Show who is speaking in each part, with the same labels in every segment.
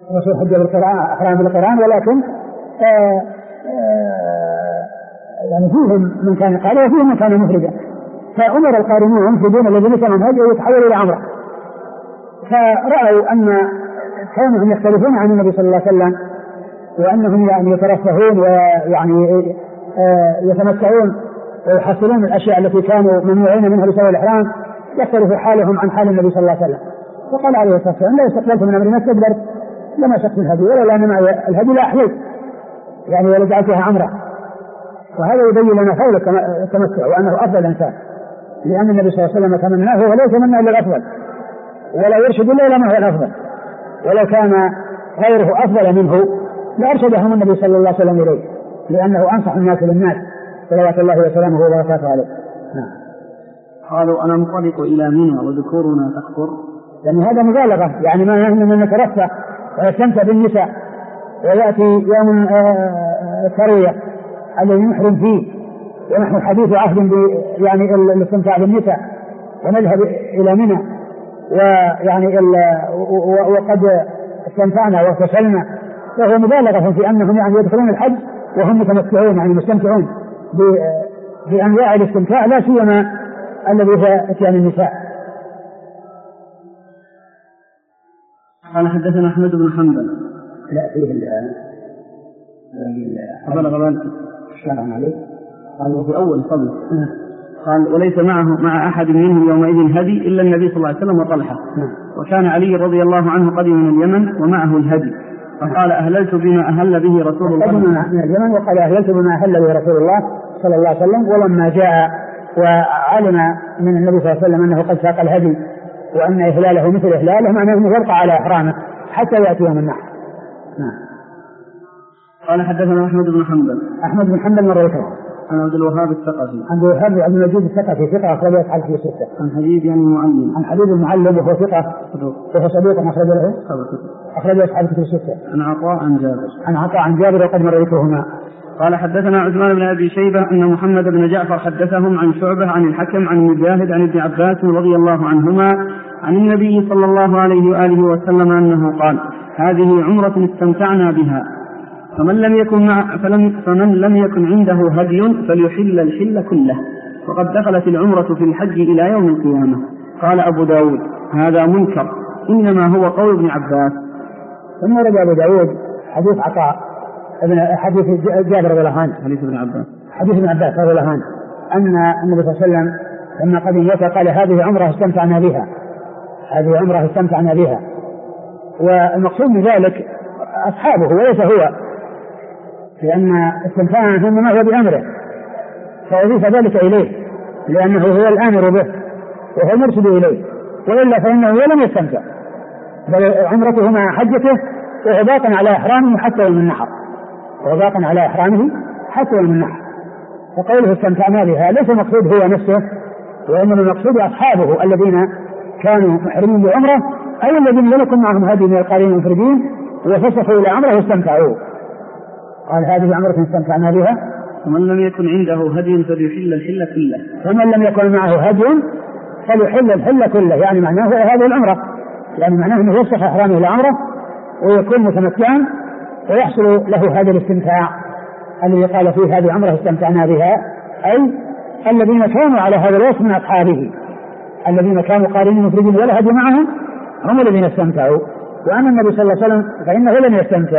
Speaker 1: الرسول حج بالقران احرام بالقران، ولكن يعني فيهم من كان قارئا وفيهم من كان مفردا، فأمر القارنون المفردون الذين كانوا هدي يتحولوا إلى عمرة، فرأوا أن كانوا يختلفون عن النبي صلى الله عليه وسلم، وأنهم يعني يترفهون ويعني يتمتعون ويحصلون الأشياء التي كانوا ممنوعين منها بسبب الإحرام، يختلف حالهم عن حال النبي صلى الله عليه وسلم. فقال عليه الصلاة والسلام: لا استقبلت من أمري ما استدبرت، لما شقت الهدي ولا أن معي الهدي لا أحييت، يعني ولا جعلتها عمرة. وهذا يبين لنا فضل التمتع وأنه أفضل الإنسان، لأن النبي صلى الله عليه وسلم تمناه ولا يتمنى إلا الأفضل، ولا يرشد إلا إلى ما هو الأفضل، ولو كان غيره أفضل منه لأرشدهم النبي صلى الله عليه وسلم إليه، لأنه أنصح الناس للناس صلوات الله وسلامه وبركاته عليه.
Speaker 2: قالوا: أنا منطلق إلى منى وذكورنا تكفر،
Speaker 1: يعني هذا مبالغة، يعني ما نحن من نترفه ويستمتع بالنساء ويأتي يوم التروية الذي نحرم فيه ونحن حديث عهد يعني الاستمتاع بالنساء ونذهب إلى منى ويعني وقد استمتعنا واغتسلنا، فهو مبالغة في أنهم يعني يدخلون الحج وهم متمتعون يعني مستمتعون بأنواع الاستمتاع، لا سيما الذي هو اتيان النساء.
Speaker 2: قال: حدثنا أحمد بن حنبل.
Speaker 1: لا فيه
Speaker 2: قال: في أول فضل. قال: وليس مع أحد منهم يومئذ هدي إلا النبي صلى الله عليه وسلم وطلحة. وكان علي رضي الله عنه قدم من اليمن ومعه الهدي، فقال: أهللت بما أهل به رسول الله.
Speaker 1: قدم من اليمن وقال: أهللت بما أهل به رسول الله صلى الله عليه وسلم. ولما جاء وعلم من النبي صلى الله عليه وسلم أنه قد ساق الهدي وأن إهلاله مثل إهلاله، معناه أنه يبقى على إحرامه حتى يأتي يوم النحر.
Speaker 2: قال: حدثنا أحمد بن حنبل.
Speaker 1: أحمد بن حنبل مرة ذكر
Speaker 2: عن عبد الوهاب الثقفي.
Speaker 1: عبد الوهاب بن المجيد الثقفي ثقة أخرج أصحاب في ستة.
Speaker 2: عن حبيب يعني المعلم.
Speaker 1: عن حبيب المعلم وهو ثقة وهو صديق أخرج أصحاب في ستة.
Speaker 2: عن عطاء عن جابر.
Speaker 1: عن عطاء عن جابر وقد مر ذكرهما.
Speaker 2: قال: حدثنا عثمان بن أبي شيبة أن محمد بن جعفر حدثهم عن شعبة عن الحكم عن مجاهد عن ابن عباس رضي الله عنهما عن النبي صلى الله عليه وآله وسلم أنه قال: هذه عمرة استمتعنا بها، فمن لم يكن عنده هدي فليحل الحل كله، وقد دخلت العمرة في الحج إلى يوم القيامة. قال أبو داود: هذا منكر، إنما هو قول ابن عباس.
Speaker 1: ثم رد أبو داود حديث عطاء حديث جابر رضي الله عنه حديث ابن عباس رضي الله عنه أن النبي صلى الله عليه وسلم لما قدم مكة قال: هذه عمرة استمتعنا بها. والمقصود من ذلك أصحابه وليس هو، لأن استمتاعنا إنما هو بأمره، فأضيف ذلك إليه لأنه هو الآمر به وهو المرشد إليه، وإلا فإنه لم يستمتع، بل عمرته مع حجته وهو باق على إحرامه حتى يوم النحر. فقوله استمتعنا بها ليس المقصود هو نفسه، وإنما المقصود أصحابه الذين كانوا محرمين بعمرة أو الذين لم يكن معهم هدي من القارين المفردين وفسخوا إلى عمره واستمتعوا. قال: هذه عمرة استمتعنا بها،
Speaker 2: ومن لم يكن عنده هدي فليحل الحل كله.
Speaker 1: ومن لم يكن معه هدي فليحل الحل كله، يعني معناه هذه العمرة، يعني معناه أنه يفسخ إحرامه إلى عمره ويكون متمتعا ويحصل له هذا الاستمتاع الذي قال فيه هذه عمرة استمتعنا بها، أي الذين كانوا على هذا الوصف من أصحابه الذين كانوا قارنين مفردين ولا هدي معهم هم الذين استمتعوا. وأما النبي صلى الله عليه وسلم فإنه لم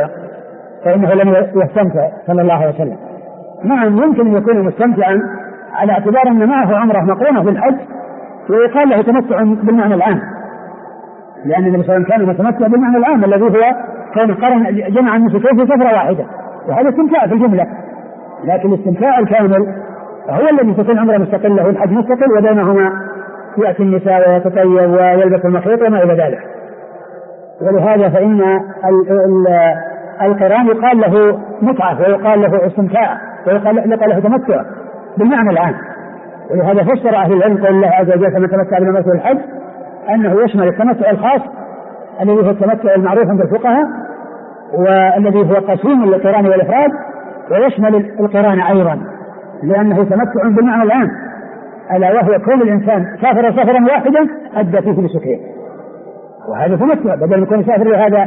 Speaker 1: يستمتع صلى الله عليه وسلم. نعم يمكن أن يكون مستمتعا على اعتبار أن معه عمرة مقرونة في الحج ويقال له تمتع بالمعنى العام، لأن النبي صلى الله عليه وسلم كان متمتع بالمعنى العام الذي هو كان قرن جمع النسكين في سفرة واحدة، وهذا استمتاع في الجملة. لكن الاستمتاع الكامل هو الذي تكون عمره مستقلة والحج مستقل وبينهما يأتي النساء ويتطيب ويلبس المخيط وما إلى ذلك. ولهذا فإن القران يقال له متعة ويقال له استمتاع ويقال له تمتع بالمعنى العام. ولهذا فسر أهل العلم قول الله عز وجل: فمن تمتع بالعمرة والحج أنه يشمل التمتع الخاص الذي هو التمتع المعروف عند الفقهاء والذي هو قسيم للقران والإفراد، ويشمل القران أيضا لأنه تمتع بالمعنى العام، ألا وهو كل الإنسان سافر سفرا واحدا أدى فيه بسكين، وهذا تمتع بدل يكون يسافر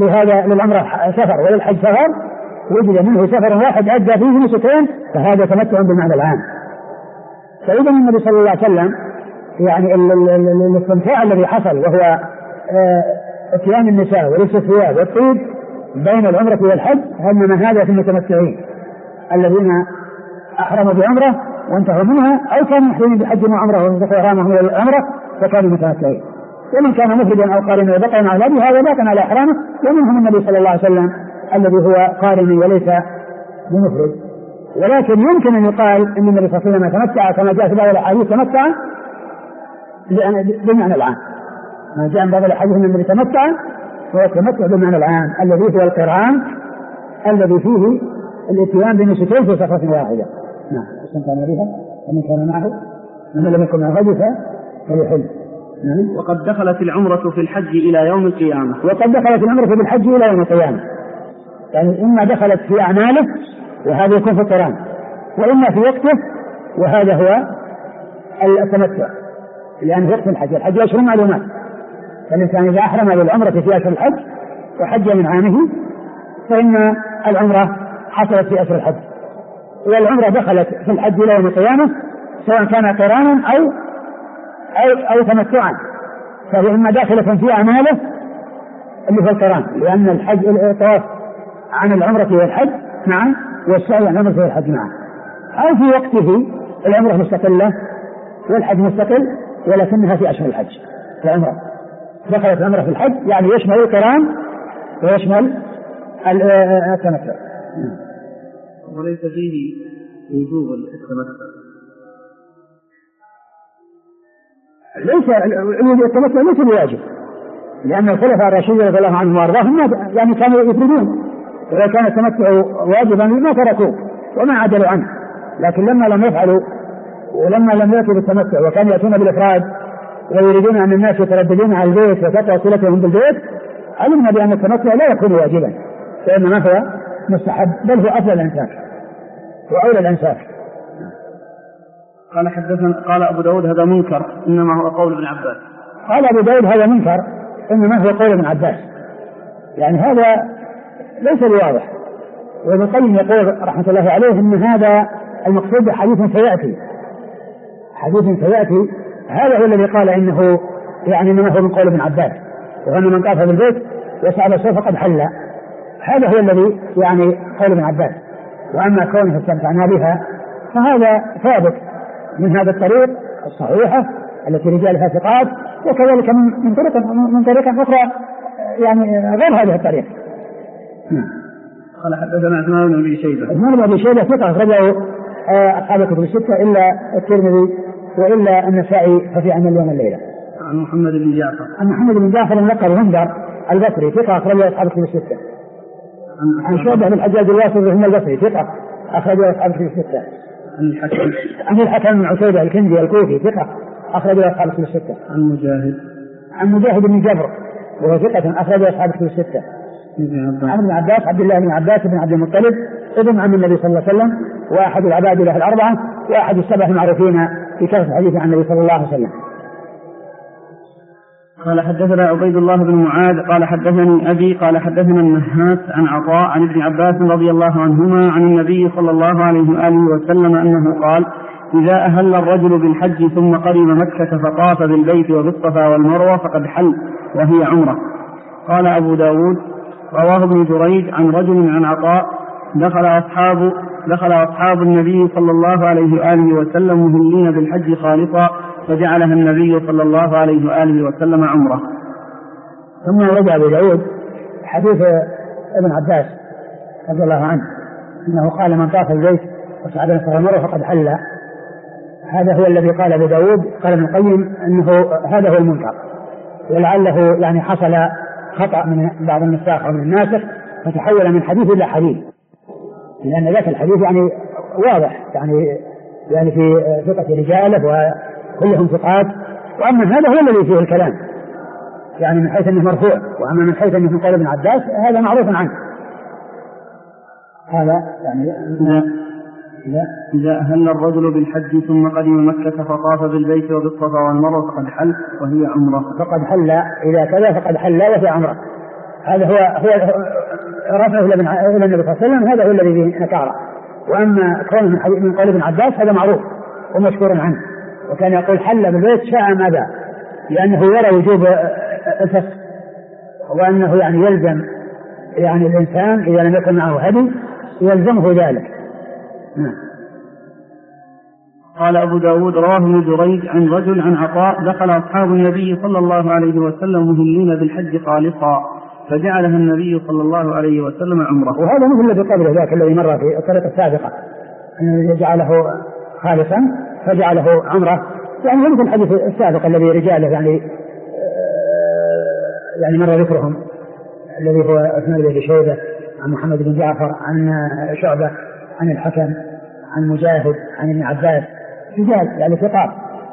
Speaker 1: لهذا للعمرة سفر وللحج سفر، وجد منه سفر واحد أدى فيه نسكين، فهذا تمتع بالمعنى العام. فإذا النبي صلى الله عليه وسلم يعني الاستمتاع الذي حصل وهو اتيان النساء ولبس الثياب والطيب بين العمرة والحج، إنما هذا في المتمتعين الذين أحرموا بعمرة وانتهوا منها، أو كانوا محرمين بحج وعمرة وانتهوا إحرامهم إلى العمرة فكانوا متمتعين. ومن كان مفردا أو قارنا وبقى مع أولاده هذا باق على إحرامه، ومنهم النبي صلى الله عليه وسلم الذي هو قارن وليس بمفرد. ولكن يمكن أن يقال أن النبي صلى الله عليه وسلم تمتع كما جاء في بعض الأحاديث تمتع بالمعنى العام، ما جاء في بعض الأحاديث أن النبي تمتع هو التمتع بالمعنى العام الذي هو القران الذي فيه الاتيان بنسكين في سفرة واحدة. نعم. من كان بها ومن كان معه من لم يكن معه فليحل.
Speaker 2: وقد دخلت العمرة في الحج إلى يوم القيامة.
Speaker 1: وقد دخلت العمرة في الحج إلى يوم القيامة، يعني إما دخلت في أعماله وهذا يكون في القران، وإما في وقته وهذا هو التمتع، لأن وقت الحج أشهر معلومات، فالإنسان إذا أحرم بالعمرة في أشهر الحج وحج من عامه فإن العمرة حصلت في أشهر الحج، والعمرة دخلت في الحج إلى يوم القيامة سواء كان قرانا أو تمتعا، فهي إما داخلة في أعماله اللي هو القران، لأن الحج الطواف عن العمرة والحج معا والسعي عن العمرة والحج معا، أو في وقته العمرة مستقلة والحج مستقل ولكنها في أشهر الحج. العمرة دخلت العمرة في الحج يعني يشمل القران ويشمل التمتع.
Speaker 2: وليس فيه وجوب التمتع،
Speaker 1: التمتع ليس بواجب، لأن الخلفاء الراشدين رضي الله عنهم وأرضاهم يعني كانوا يفردون، وإذا كان التمتع واجبا ما تركوه وما عدلوا عنه، لكن لما لم يفعلوا ولما لم يأتوا بالتمتع وكانوا يأتون بالإفراد ويريدون أن الناس يترددون على البيت وتقطع صلتهم بالبيت، علمنا بأن التمتع لا يكون واجبا، فإنما هو مستحب بل هو أفضل الإنسان وأولى الإنسان.
Speaker 2: قال أبو داود هذا منكر إنما هو قول ابن عباس.
Speaker 1: قال أبو داود هذا منكر إنما هو قول ابن عباس، يعني هذا ليس بواضح. وابن القيم يقول رحمة الله عليه إن هذا المقصود حديث سيأتي هذا هو الذي قال إنه يعني إنما هو من قول ابن عباس، وأن من طاف بالبيت وسعى السوق فقد حل، هذا هو الذي يعني قول ابن عباس. وأما كونه استمتعنا بها فهذا ثابت من هذا الطريق الصحيحة التي رجالها ثقات، وكذلك من طريقة أخرى يعني غير هذه الطريق.
Speaker 2: قال حدثنا عثمان بن أبي شيبة
Speaker 1: ثقة أخرجه أصحاب الكتب الستة إلا الترمذي وإلا النسائي ففي عمل يوم الليلة.
Speaker 2: عن محمد بن جعفر
Speaker 1: الملقب غندر البصري ثقة أخرجه أصحاب الكتب الستة. عن شعبة بن الحجاج الواسطي هم البصري ثقة أخرجه أصحاب الكتب الستة. عن الحكم بن عتيبة الكندي الكوفي ثقة أخرجه أصحاب الكتب الستة. عن مجاهد بن جبر وهو ثقة أخرجه أصحاب الكتب الستة. عن ابن عباس عبد الله بن عباس بن عبد المطلب ابن عم النبي صلى الله عليه وسلم وأحد العباد له الأربعة وأحد السبع المعروفين في كثرة الحديث عن النبي صلى الله عليه وسلم.
Speaker 2: قال حدثنا عبيد الله بن معاذ قال حدثني أبي قال حدثنا النهاس عن عطاء عن ابن عباس رضي الله عنهما عن النبي صلى الله عليه وآله وسلم أنه قال: إذا أهل الرجل بالحج ثم قدم مكة فطاف بالبيت وبالصفا والمروة فقد حل وهي عمرة. قال أبو داود رواه ابن جريج عن رجل عن عطاء دخل أصحاب النبي صلى الله عليه وآله وسلم مهلين بالحج خالصا فجعلها النبي صلى الله عليه وآله وسلم عمرة.
Speaker 1: ثم رجع أبو داود حديث ابن عباس رضي الله عنه أنه قال: من طاف البيت وصعد الصفا والمروة فقد حل. هذا هو الذي قال أبو داود. قال ابن القيم أنه هذا هو المنكر، ولعله يعني حصل خطأ من بعض النساخ أو من الناسخ فتحول من حديث إلى حديث، لأن ذاك الحديث يعني واضح يعني في ثقة رجاله وكلهم ثقات، وأما هذا هو الذي فيه الكلام يعني من حيث أنه مرفوع، وأما من حيث أنه قال ابن عباس هذا معروف عنه. هذا يعني
Speaker 2: إذا أهل الرجل بالحج ثم قدم مكة فطاف بالبيت وبالصفا والمروة فقد حل وهي عمرة.
Speaker 1: فقد حل إذا كذا فقد حل وهي عمرة. هذا هو رفعه إلى النبي صلى الله عليه وسلم، هذا هو الذي فيه نكارة. وأما كونه من قول ابن عباس هذا معروف ومشكور عنه، وكان يقول حل بالبيت شاء ماذا، لأنه يرى وجوب الفسق، وأنه يعني يلزم يعني الإنسان إذا لم يكن معه هدي يلزمه ذلك.
Speaker 2: قال أبو داود رواه ابن جريج عن رجل عن عطاء دخل أصحاب النبي صلى الله عليه وسلم مهلين بالحج خالصا فجعلها النبي صلى الله عليه وسلم عمره.
Speaker 1: وهذا مثل الذي قبله ذاك الذي مر في الطريقة السابقة أن جعله خالصا فجعله عمره، يعني مثل الحديث السابق الذي رجاله يعني مر ذكرهم الذي هو عثمان بن أبي شيبة عن محمد بن جعفر عن شعبة عن الحكم عن مجاهد عن ابن عباس رجال يعني ثقات.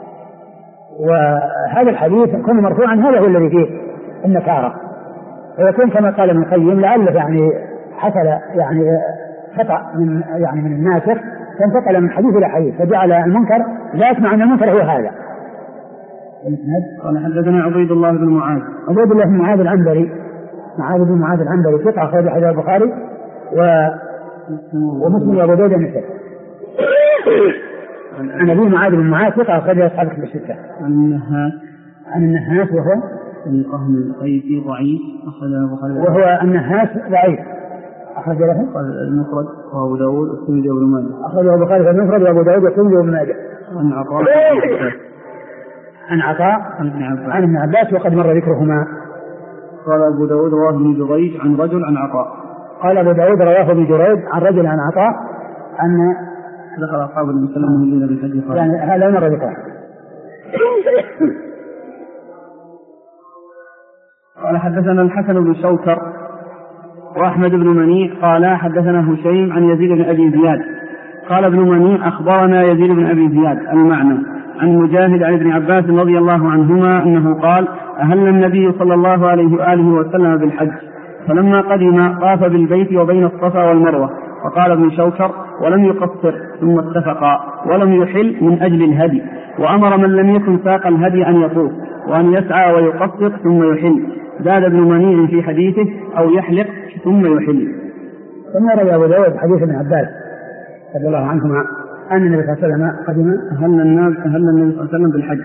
Speaker 1: وهذا الحديث كان مرفوعا هذا هو الذي فيه النكارة، ويكون كما قال ابن القيم لعله يعني حصل يعني خطأ من الناسخ فانتقل من حديث إلى حديث فجعل المنكر لا يسمع أن المنكر هو هذا.
Speaker 2: قال حدثنا عبيد الله بن معاذ
Speaker 1: العنبري ثقة أخرج حديث البخاري ومسلم وأبو داود النسائي. عن أبي معاذ بن معاذ ثقة أخرج أصحاب الكتب الستة. عن النهاس وهو
Speaker 2: القهم القيسي ضعيف
Speaker 1: وهو النهاس ضعيف أخرج له
Speaker 2: المفرد وأبو داود والترمذي وابن ماجه.
Speaker 1: أخرجه البخاري في المفرد وأبو داود والترمذي وابن ماجه. عن عطاء عن ابن عباس وقد مر ذكرهما.
Speaker 2: قال أبو داود رواه ابن جريج عن رجل عن عطاء.
Speaker 1: قال أبو داود رواه ابن جريج عن رجل عن عطاء أن
Speaker 2: دخل أصحاب النبي صلى الله عليه وسلم بالحج
Speaker 1: يعني هذا مر ذكره.
Speaker 2: قال حدثنا الحسن بن شوكر وأحمد بن منيع قال حدثنا هشيم عن يزيد بن أبي زياد قال ابن منيع أخبرنا يزيد بن أبي زياد المعنى عن مجاهد عن ابن عباس رضي الله عنهما أنه قال أهل النبي صلى الله عليه وآله وسلم بالحج فلما قدم طاف بالبيت وبين الصفا والمروة. وقال ابن شوكر ولم يقصر ثم اتفقا ولم يحل من أجل الهدي وأمر من لم يكن ساق الهدي أن يطوف وأن يسعى ويقصر ثم يحل. زاد ابن منيع في حديثه أو يحلق ثم يحل.
Speaker 1: ثم روى أبو داود حديث ابن عباس رضي الله عنهما أن النبي صلى الله عليه وسلم قدم
Speaker 2: أهل النبي صلى الله عليه وسلم بالحج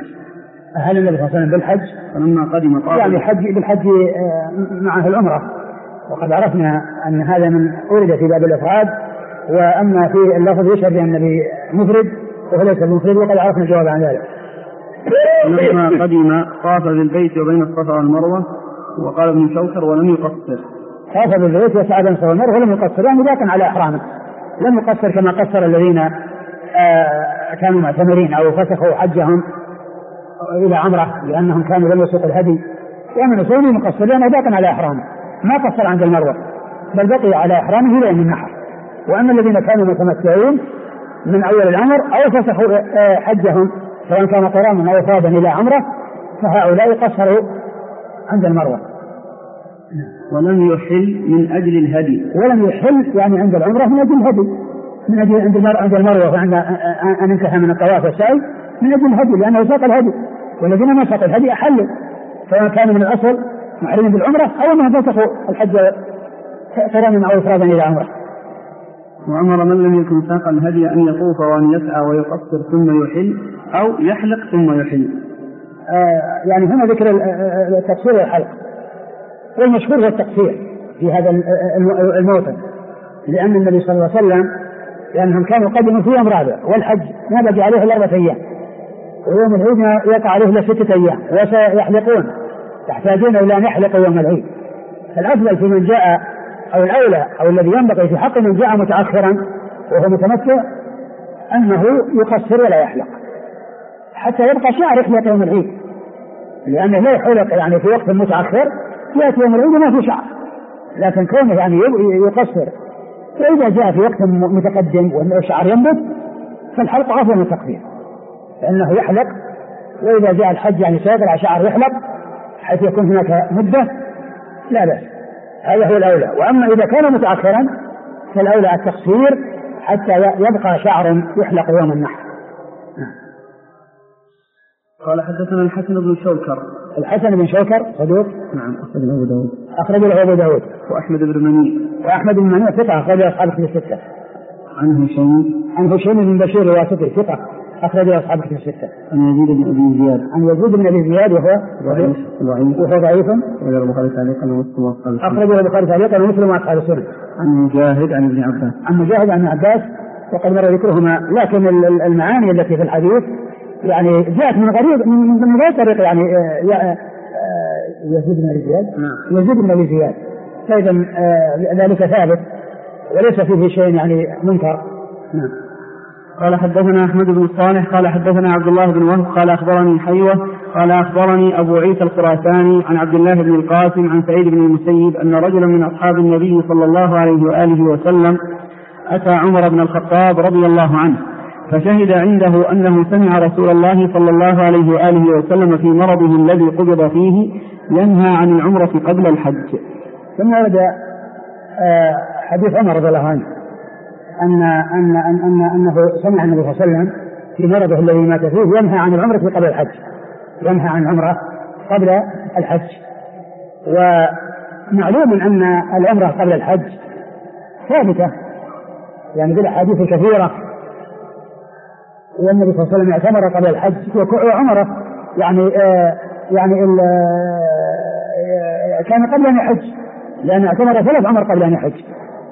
Speaker 2: فلما قدم طاف
Speaker 1: يعني بالحج معه العمرة. وقد عرفنا أن هذا من أورد في باب الإفراد، وأما في اللفظ يشهد بأن النبي مفرد وهو ليس بمفرد، وقد عرفنا الجواب عن ذلك.
Speaker 2: لما قدم طاف بالبيت وبين الصفا والمروة. وقال ابن شوكر ولم يقصر
Speaker 1: طاف بالبيت وسعى بين الصفا والمروة ولم يقصر، يعني ذاك على إحرامه لم يقصر كما قصر الذين كانوا معتمرين أو فسخوا حجهم إلى عمرة لأنهم كانوا لم يسوقوا الهدي، ومن يسوي مقصر لأنه ذاك على إحرامه ما قصر عند المروة بل بقي على إحرامه إلى يوم النحر. وأما الذين كانوا متمتعين من أول العمر أو فسخوا حجهم سواء كان قرانا أو إفرادا إلى عمرة فهؤلاء قصروا عند المروة.
Speaker 2: ولم يحل من أجل الهدي.
Speaker 1: ولم يحل يعني عند العمرة من أجل الهدي، من أجل عند المروة فعند أن انتهى من الطواف والسعي من أجل الهدي لأنه ساق الهدي، والذين ما ساقوا الهدي أحلوا سواء كانوا من الأصل محرمين بالعمرة أو أنهم فسخوا الحج قرانا أو إفرادا إلى عمرة.
Speaker 2: وأمر من لم يكن ساق الهدي أن يطوف وأن يسعى ويقصر ثم يحل أو يحلق ثم يحل.
Speaker 1: يعني هنا ذكر التقصير والحلق، والمشهور هو التقصير في هذا الموطن لأن النبي صلى الله عليه وسلم لأنهم كانوا قدموا في يوم رابع والحج ما بقي عليه إلا 4 أيام ويوم العيد يقع عليه إلا 6 أيام وسيحلقون يحتاجون إلى أن يحلقوا يوم العيد. فالأفضل في من جاء أو الأولى أو الذي ينبغي في حق من جاء متأخرا وهو متمتع أنه يقصر ولا يحلق حتى يبقى شعر يحلق يوم العيد، لأنه لا يحلق يعني في وقت متأخر يأتي يوم العيد ما في شعر، لكن كونه يعني يقصر فإذا جاء في وقت متقدم والشعر ينبت فالحلق أفضل من التقصير فإنه يحلق، وإذا جاء الحج يعني سيقرع شعر يحلق حيث يكون هناك مدة لا بأس، هذا هو الأولى. وأما إذا كان متأخرا فالأولى التقصير حتى يبقى شعر يحلق يوم النحر.
Speaker 2: قال حدثنا الحسن بن شوكر
Speaker 1: الحسن بن شوكر صدوق.
Speaker 2: نعم. أخرجه أبو داود.
Speaker 1: أخرج له أبو داود.
Speaker 2: وأحمد بن منيع.
Speaker 1: وأحمد بن منيع ثقة أخرج أصحاب الكتب الستة.
Speaker 2: عن
Speaker 1: هشيم بن بشير الواسطي ثقة أخرج أصحاب الكتب الستة.
Speaker 2: عن يزيد بن أبي زياد.
Speaker 1: عن يزيد بن أبي زياد وهو ضعيف.
Speaker 2: أخرج البخاري تعليقا ومسلم وأصحاب السنن.
Speaker 1: أخرج البخاري تعليقا ومسلم وأصحاب السنن.
Speaker 2: عن مجاهد عن ابن عباس.
Speaker 1: عن مجاهد عن عباس وقد مر ذكرهما، لكن المعاني التي في الحديث يعني جاءت من غير طريق، يعني يزيد بن أبي زياد. يزيد بن أبي زياد، فإذا ذلك ثابت وليس فيه شيء يعني منكر. نعم.
Speaker 2: قال حدثنا أحمد بن صالح قال حدثنا عبد الله بن وهب قال أخبرني حيوة قال أخبرني أبو عيسى الخراساني عن عبد الله بن القاسم عن سعيد بن المسيب أن رجلا من أصحاب النبي صلى الله عليه وآله وسلم أتى عمر بن الخطاب رضي الله عنه فشهد عنده أنه سمع رسول الله صلى الله عليه وآله وسلم في مرضه الذي قبض فيه ينهى عن العمرة قبل الحج.
Speaker 1: ثم بدأ حديث عمر رضي الله عنه أنه سمع النبي صلى الله عليه وسلم في مرضه الذي مات فيه ينهى عن العمرة قبل الحج، ينهى عن العمرة قبل الحج. ومعلوم أن العمرة قبل الحج ثابتة يعني بالأحاديث كثيرة، والنبي صلى الله عليه وسلم اعتمر قبل الحج وعمره يعني كان قبل أن يحج، لأن اعتمر 3 عمر قبل أن يحج،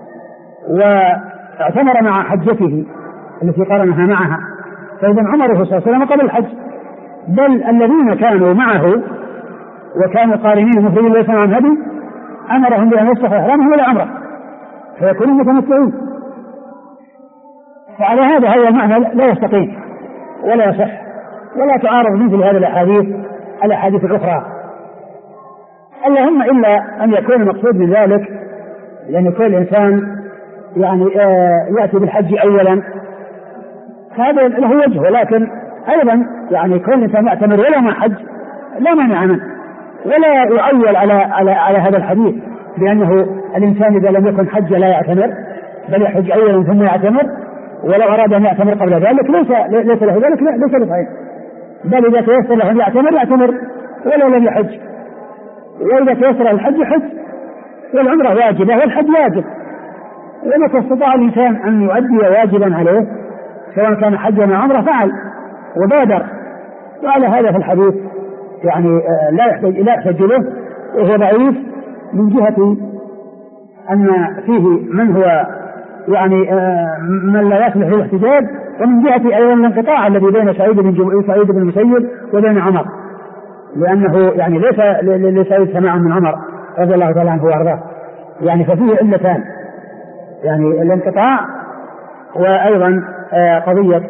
Speaker 1: واعتمر مع حجته التي قرنها معها، فإذا عمره صلى الله عليه وسلم قبل الحج. بل الذين كانوا معه وكانوا قارنين مفردين ليس معهم هدي أمرهم بأن يصلحوا إحرامهم إلى عمره فيكونوا متمتعين. فعلى هذا المعنى لا يستقيم ولا يصح ولا تعارض مثل هذه الأحاديث الأخرى، اللهم إلا أن يكون المقصود من ذلك لأن يكون الإنسان يعني يأتي بالحج أولا، هذا له وجه، ولكن أيضا يعني كل الإنسان يعتمر ولا ما حج لا مانع منه، ولا يعول على هذا الحديث بأنه الإنسان إذا لم يكن حج لا يعتمر بل يحج أولا ثم يعتمر، ولو أراد أن يعتمر قبل ذلك ليس له ذلك، ليس بصحيح، بل إذا تيسر له أن يعتمر ولو لم يحج، وإذا تيسر له الحج حج، والعمرة واجبة والحج واجب، ومتى استطاع الإنسان أن يؤدي واجبا عليه سواء كان حجا أو عمرة فعل وبادر. وعلى هذا في الحديث يعني لا يحتج له، وهو ضعيف من جهة أن فيه من هو يعني من لا يصلح للاحتجاج، ومن جهة أيضا الانقطاع الذي بين سعيد بن المسيب وبين عمر، لأنه يعني ليس لسعيد سماع من عمر رضي الله تعالى عنه وأرضاه، يعني ففيه علتان، يعني الانقطاع وأيضا قضية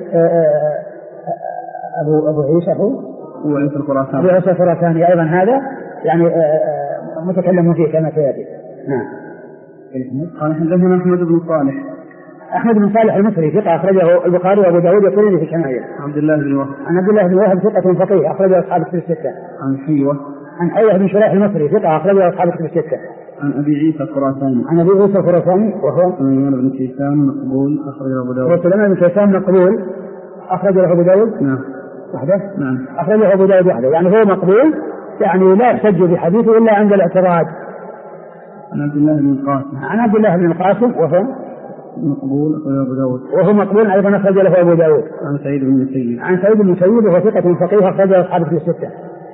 Speaker 1: أبو عيسى الخراساني أيضا هذا يعني متكلم فيه كما سيأتي. نعم.
Speaker 2: قال حدثنا أحمد
Speaker 1: بن صالح المصري ثقة أخرجه البخاري وأبو داود والترمذي في الشمائل.
Speaker 2: عن عبد الله
Speaker 1: بن وهب ثقة فقيه أخرجه أصحاب الكتب الستة. عن حيوة بن شريح المصري ثقة أخرجه أصحاب الكتب الستة.
Speaker 2: عن أبي عيسى الخراساني
Speaker 1: وهو
Speaker 2: سليمان بن كيسان مقبول أخرجه أبو داود.
Speaker 1: سليمان بن كيسان مقبول أخرجه أبو داود.
Speaker 2: نعم.
Speaker 1: وحده.
Speaker 2: نعم.
Speaker 1: أخرجه أبو داود وحده، يعني هو مقبول، يعني لا يحتج بحديثه إلا عند الاعتراض.
Speaker 2: عن عبد الله بن القاسم
Speaker 1: وهو
Speaker 2: مقبول أخرجه أبو داود.
Speaker 1: وهو مقبول أيضا أخرج له أبو داود.
Speaker 2: عن سعيد بن
Speaker 1: المسيب وهو ثقة فقيه أخرجه أصحاب الكتب الستة.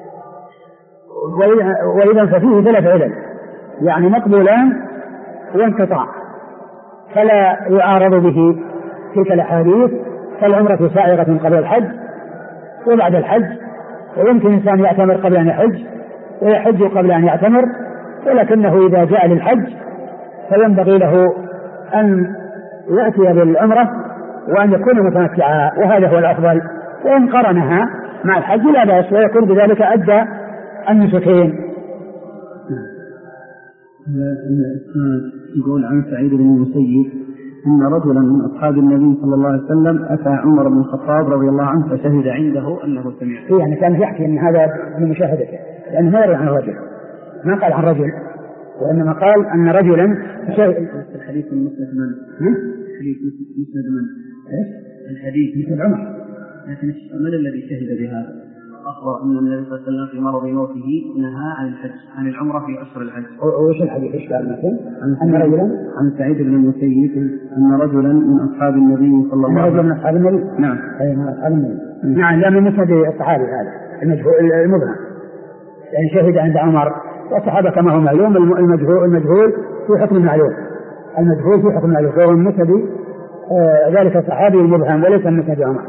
Speaker 1: وإذا ففيه 3 علل، يعني مقبولان وانقطاع، فلا يعارض به تلك الأحاديث، فالعمرة سائغة قبل الحج وبعد الحج، ويمكن الإنسان يعتمر قبل أن يحج ويحج قبل أن يعتمر، ولكنه إذا جاء للحج فينبغي له أن يأتي بالعمرة وأن يكون متمتعا، وهذا هو الأفضل، وإن قرنها مع الحج لا بأس، ويكون بذلك أدى النسكين.
Speaker 2: يقول عن سعيد بن المسيب أن رجلا من أصحاب النبي صلى الله عليه وسلم أتى عمر بن الخطاب رضي الله عنه فشهد عنده أنه سمع.
Speaker 1: يعني كان يحكي أن هذا من مشاهدته، لأنه ما يروي عن رجل، ما قال عن رجل، وإنما قال أن رجلا
Speaker 2: الحديث مسند من؟ الحديث مسند عمر، لكن من الذي شهد بهذا؟ أخبر أن النبي صلى الله عليه وسلم في مرض موته نهى عن الحج عن العمرة في أشهر الحج.
Speaker 1: وش الحديث إيش قال مثلا؟ أن رجلا
Speaker 2: عن سعيد بن المسيب أن رجلا من أصحاب النبي صلى الله عليه وسلم.
Speaker 1: من أصحاب النبي؟
Speaker 2: نعم.
Speaker 1: أي من أصحاب النبي. نعم لأن مسند الصحابي هذا المبهم يعني شهد عند عمر والصحابة كما هو معلوم. المجهول في حكم المعلوم. المجهول في حكم المعلوم فهو المسند ذلك الصحابي المبهم وليس مسند عمر.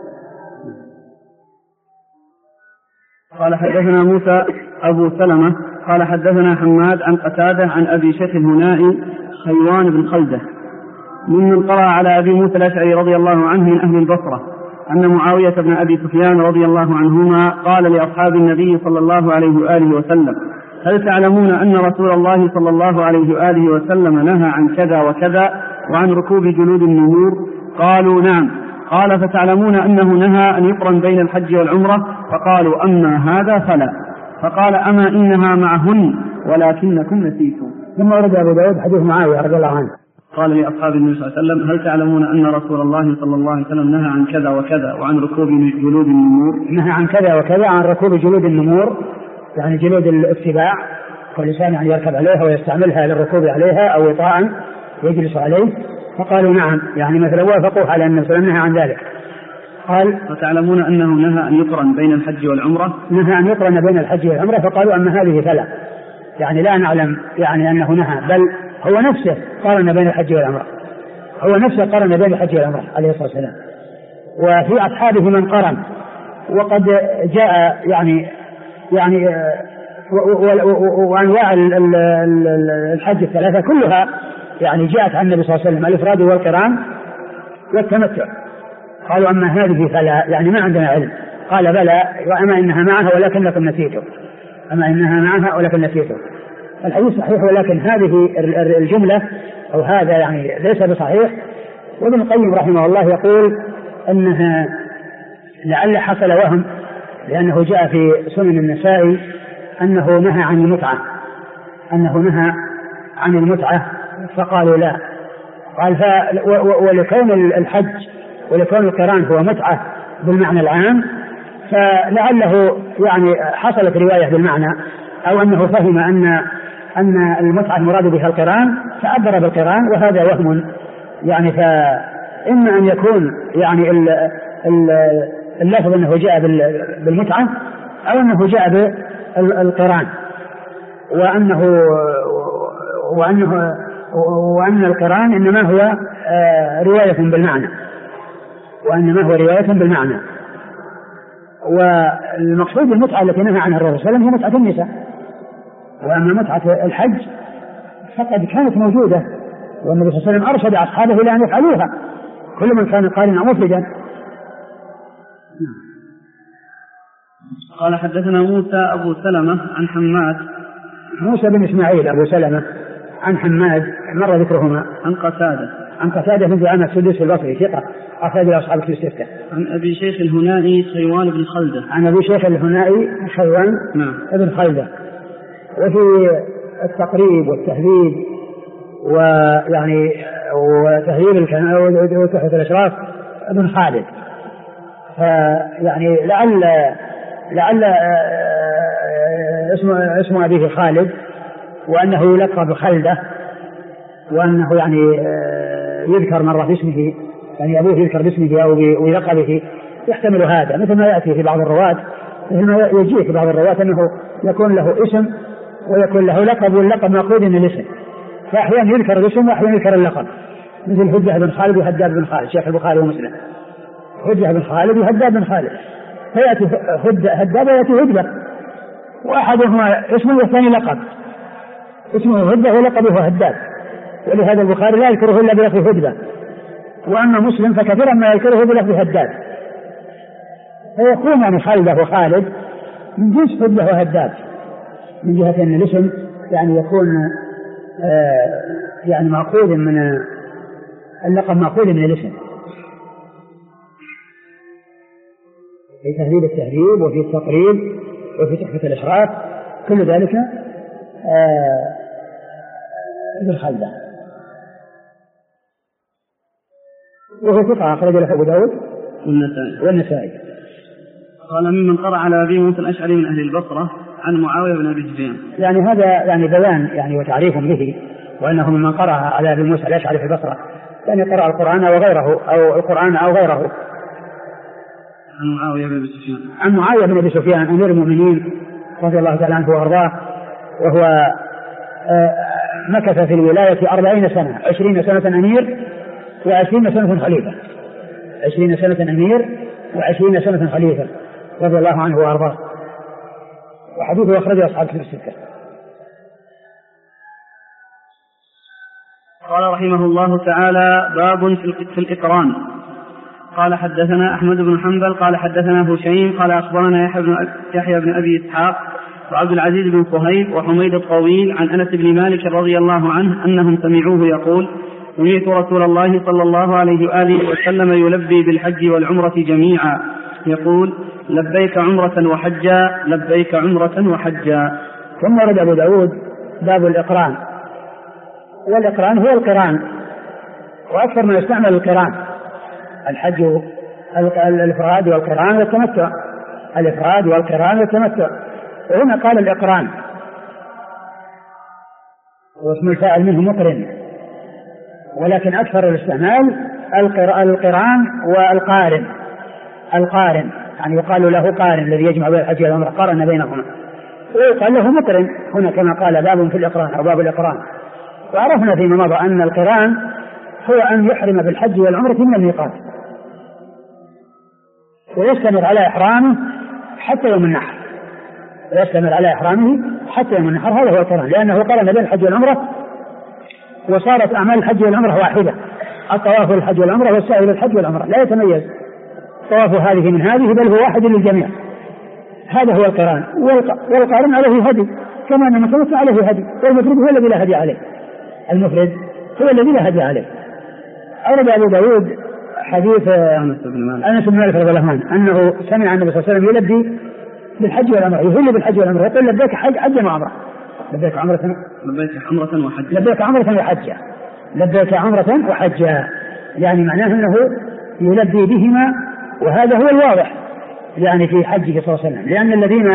Speaker 2: قال حدثنا موسى أبو سلمة قال حدثنا حماد عن قتادة عن أبي شيخ الهنائي خيوان بن خلدة ممن قرأ على أبي موسى الأشعري رضي الله عنه من أهل البصرة أن معاوية بن أبي سفيان رضي الله عنهما قال لأصحاب النبي صلى الله عليه وآله وسلم: هل تعلمون أن رسول الله صلى الله عليه وآله وسلم نهى عن كذا وكذا وعن ركوب جلود النمور؟ قالوا: نعم. قال: فتعلمون أنه نهى أن يقرن بين الحج والعمرة؟ فقالوا: أما هذا فلا. فقال: أما إنها معهن ولكنكم نسيتم.
Speaker 1: ثم ورد أبو داود حديث معاوية رضي الله عنه
Speaker 2: قال لأصحاب النبي صلى الله عليه وسلم: هل تعلمون أن رسول الله صلى الله عليه وسلم نهى عن كذا وكذا وعن ركوب جلود النمور؟
Speaker 1: نهى عن كذا وكذا عن ركوب جلود النمور يعني جلود الاتباع والإنسان يعني يركب عليها ويستعملها للركوب عليها أو وطاء يجلس عليه. فقالوا: نعم يعني مثلا وافقوا على أن النبي نهى عن ذلك. قال:
Speaker 2: فتعلمون أنه نهى أن يقرن بين الحج والعمرة؟
Speaker 1: نهى أن يقرن بين الحج والعمرة. فقالوا: أما هذه فلا يعني لا نعلم يعني أنه نهى بل هو نفسه قارن بين الحج والعمرة. هو نفسه قارن بين الحج والعمرة عليه الصلاة والسلام. وفي أصحابه من قرن وقد جاء يعني وأنواع الحج الثلاثة كلها يعني جاءت عن النبي صلى الله عليه وسلم الإفراد والقران والتمتع. قالوا: أما هذه فلا يعني ما عندنا علم. قال: بلى وأما إنها معها ولكنكم نسيتم. أما إنها معها ولكن نسيتم. الحديث صحيح ولكن هذه الجملة أو هذا يعني ليس بصحيح. وابن القيم رحمه الله يقول أنها لعل حصل وهم لأنه جاء في سنن النسائي أنه نهى عن المتعة فقالوا لا. قال ولكون الحج ولكون القران هو متعة بالمعنى العام فلعله يعني حصلت رواية بالمعنى أو أنه فهم أن المتعة المراد بها القران فأبر بالقران وهذا وهم يعني. فإما أن يكون يعني اللفظ أنه جاء بالمتعة أو أنه جاء بالقران وأن القران إنما هو رواية بالمعنى والمقصود بالمتعة التي نهى عنها الرسول صلى الله عليه وسلم هي متعة النساء. وأما متعة الحج فقد كانت موجودة والنبي صلى الله عليه وسلم أرشد أصحابه إلى أن يفعلوها كل من كان قارنا مفردا.
Speaker 2: قال حدثنا موسى أبو سلمة عن حماد
Speaker 1: موسى بن إسماعيل أبو سلمة عن حماد مر ذكرهما عن قتادة بن دعامة السدوسي البصري ثقة أخرج له أصحاب الكتب الستة.
Speaker 2: عن أبي شيخ الهنائي خيوان بن خلدة
Speaker 1: بن خلدة. وفي التقريب والتهذيب ويعني وتهذيب وتحفة الأشراف ابن خالد. يعني لعل اسم أبيه خالد وأنه يلقب خلدة وأنه يعني يذكر مرة باسمه يعني أبوه يذكر باسمه أو بلقبه يحتمل هذا مثل ما يأتي في بعض الرواة مثل ما يجيء في بعض الرواة أنه يكون له اسم ويكون له لقب واللقب مأخوذ من الاسم فأحيانا يذكر الاسم وأحيانا يذكر اللقب مثل هدبة بن خالد وهداب بن خالد شيخ البخاري ومسلم. هدبة بن خالد وهداب بن خالد فيأتي هداب ويأتي هدبة وأحدهما اسمه والثاني لقب اسمه هدبة ولقبه هداب ولهذا البخاري لا يذكره إلا بلفظ هدبة وأما مسلم فكثيرا ما يذكره بلفظ هداب فيكون يعني خالد وخالد من جنس هدبة وهداب من جهة أن الاسم يعني يكون يعني مأخوذ من اللقب مأخوذ من الاسم. في تهذيب التهذيب وفي التقريب وفي تحفة الأشراف كل ذلك ابن خلدة وهو ثقة أخرج له أبو داود والنسائي.
Speaker 2: قال ممن قرأ على أبي موسى الأشعري من أهل البصرة عن معاوية بن أبي سفيان.
Speaker 1: يعني هذا يعني بيان يعني وتعريف به، وأنه ممن قرأ على أبي موسى الأشعري في البصرة يعني قرأ القرآن وغيره أو القرآن أو غيره.
Speaker 2: عن معاوية بن أبي سفيان.
Speaker 1: عن معاوية بن أبي سفيان أمير المؤمنين رضي الله تعالى عنه وأرضاه، وهو مكث في الولاية 40 سنة، 20 سنة أمير و20 سنة خليفة، 20 سنة أمير و20 سنة خليفة رضي الله عنه وأرضاه، وحديثه أخرجه أصحاب الكتب الستة.
Speaker 2: قال رحمه الله تعالى: باب في الإقران. قال حدثنا أحمد بن حنبل قال حدثنا هشيم قال أخبرنا يحيى بن أبي إسحاق وعبد العزيز بن صهيب وحميد الطويل عن أنس بن مالك رضي الله عنه أنهم سمعوه يقول: سمعت رسول الله صلى الله عليه وآله وسلم يلبي بالحج والعمرة جميعا يقول: لبيك عمرة وحجا، لبيك عمرة وحجا.
Speaker 1: ثم ورد أبو داود باب الإقران، والإقران هو القران، وأكثر من يستعمل القران الحج الإفراد والقران والتمتع، الإفراد والقران والتمتع، وهنا قال الإقران، واسم الفاعل منه مقرن، ولكن أكثر الاستعمال القران والقارن. القارن يعني يقال له قارن الذي يجمع بين الحج والعمرة، قارن بينهما، ويقال له مقرن هنا كما قال باب في الإقران أو باب الإقران. وعرفنا فيما مضى أن القران هو أن يحرم بالحج والعمرة من الميقات ويستمر على إحرامه حتى يوم النحر، ويستمر على إحرامه حتى يوم النحر، هذا هو القران، لأنه قرن بين الحج والعمرة وصارت أعمال الحج والعمرة واحدة، الطواف للحج والعمرة والسعي للحج والعمرة، لا يتميز طواف هذه من هذه بل هو واحد للجميع، هذا هو القران. والقارن عليه هدي كما أن المتمتع عليه هدي، والمفرد هو الذي لا هدي عليه، المفرد هو الذي لا هدي عليه. أورد أبو داود حديث أنس بن مالك رضي الله عنه أنه سمع النبي صلى الله عليه وسلم يلبي بالحج والعمرة، يهل بالحج والعمرة، يقول: لبيك حجا وعمرة، لبيك عمرة وحجا، لبيك عمرة وحجا، لبيك عمرة وحجا، يعني معناه أنه يلبي بهما، وهذا هو الواضح يعني في حجه صلى الله عليه وسلم، لأن الذين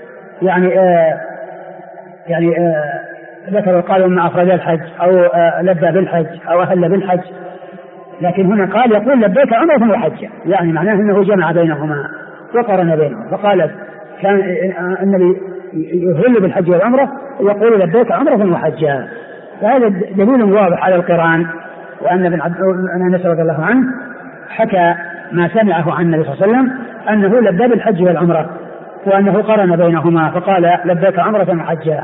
Speaker 1: ذكروا قالوا ما أفرد الحج أو لبى بالحج أو أهل بالحج، لكن هنا قال يقول لبيك عمرة وحجا، يعني معناه أنه جمع بينهما وقرن بينهما، فقال كان النبي يهل بالحج والعمرة يقول لبيك عمرة وحجا، فهذا دليل واضح على القران، وأن ابن أنس رضي الله عنه حكى ما سمعه عن النبي صلى الله عليه وسلم أنه لبى بالحج والعمرة، وأنه قرن بينهما فقال لبيك عمرة وحجا.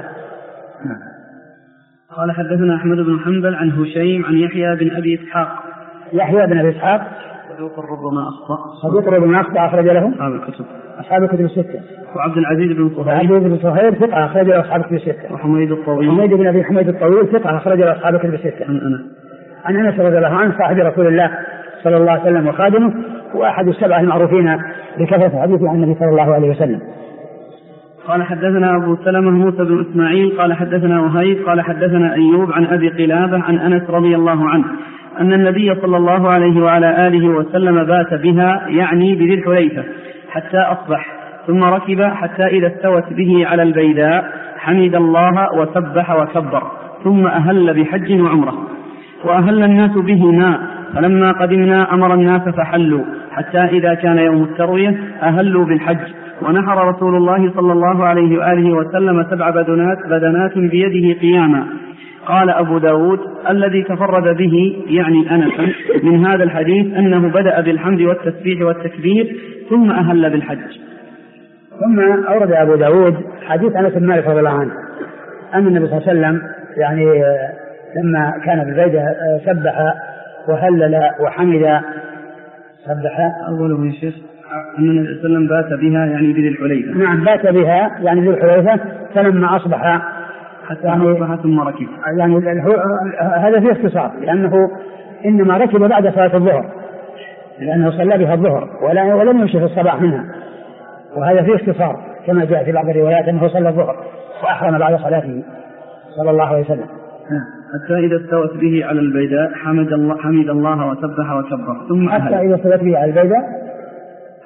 Speaker 2: قال حدثنا أحمد بن حنبل عن هشيم عن يحيى بن أبي إسحاق.
Speaker 1: يحيى بن أبي إسحاق
Speaker 2: صدوق ربما أخطأ،
Speaker 1: صدوق ربما أخطأ، أخرج له
Speaker 2: أصحاب
Speaker 1: الكتب الستة.
Speaker 2: وعبد العزيز بن صهيب،
Speaker 1: عبد العزيز بن صهيب ثقة أخرج له أصحاب الكتب الستة.
Speaker 2: وحميد الطويل،
Speaker 1: حميد بن أبي حميد الطويل ثقة أخرج له أصحاب الكتب الستة. عن أنس رضي الله عنه صاحب رسول الله صلى الله عليه وسلم وخادمه، وأحد السبعة المعروفين بكثرة حديثه عن النبي صلى الله عليه وسلم.
Speaker 2: قال حدثنا أبو سلمة موسى بن إسماعيل قال حدثنا وهيب قال حدثنا أيوب عن أبي قلابة عن أنس رضي الله عنه أن النبي صلى الله عليه وعلى آله وسلم بات بها، يعني بذي الحليفة، حتى أصبح، ثم ركب حتى إذا استوت به على البيداء حمد الله وسبح وكبر، ثم أهل بحج وعمرة، وأهل الناس بهما، فلما قدمنا أمر الناس فحلوا، حتى إذا كان يوم التروية أهلوا بالحج، ونحر رسول الله صلى الله عليه وآله وسلم 7 بدنات بيده قياما. قال أبو داود: الذي تفرد به يعني أنس من هذا الحديث أنه بدأ بالحمد والتسبيح والتكبير ثم أهل بالحج.
Speaker 1: ثم أورد أبو داود حديث أنس بن مالك رضي الله عنه أن النبي صلى الله عليه وسلم يعني لما كان بالبيدة سبح وهلل وحمد. سبح
Speaker 2: أوله يا شيخ أن النبي صلى الله عليه وسلم بات بها يعني بذي الحليفة.
Speaker 1: نعم، بات بها يعني بذي الحليفة، فلما أصبح
Speaker 2: حتى يعني أصبح ثم ركب،
Speaker 1: يعني هذا فيه اختصار، لأنه إنما ركب بعد صلاة الظهر، لأنه صلى بها الظهر ولم يمشي في الصباح منها، وهذا فيه اختصار كما جاء في بعض الروايات أنه صلى الظهر وأحرم بعد صلاته صلى الله عليه وسلم.
Speaker 2: حتى إذا استوت به على البيداء حمد الله وسبح وكبر، ثم
Speaker 1: حتى إذا استوت به على البيداء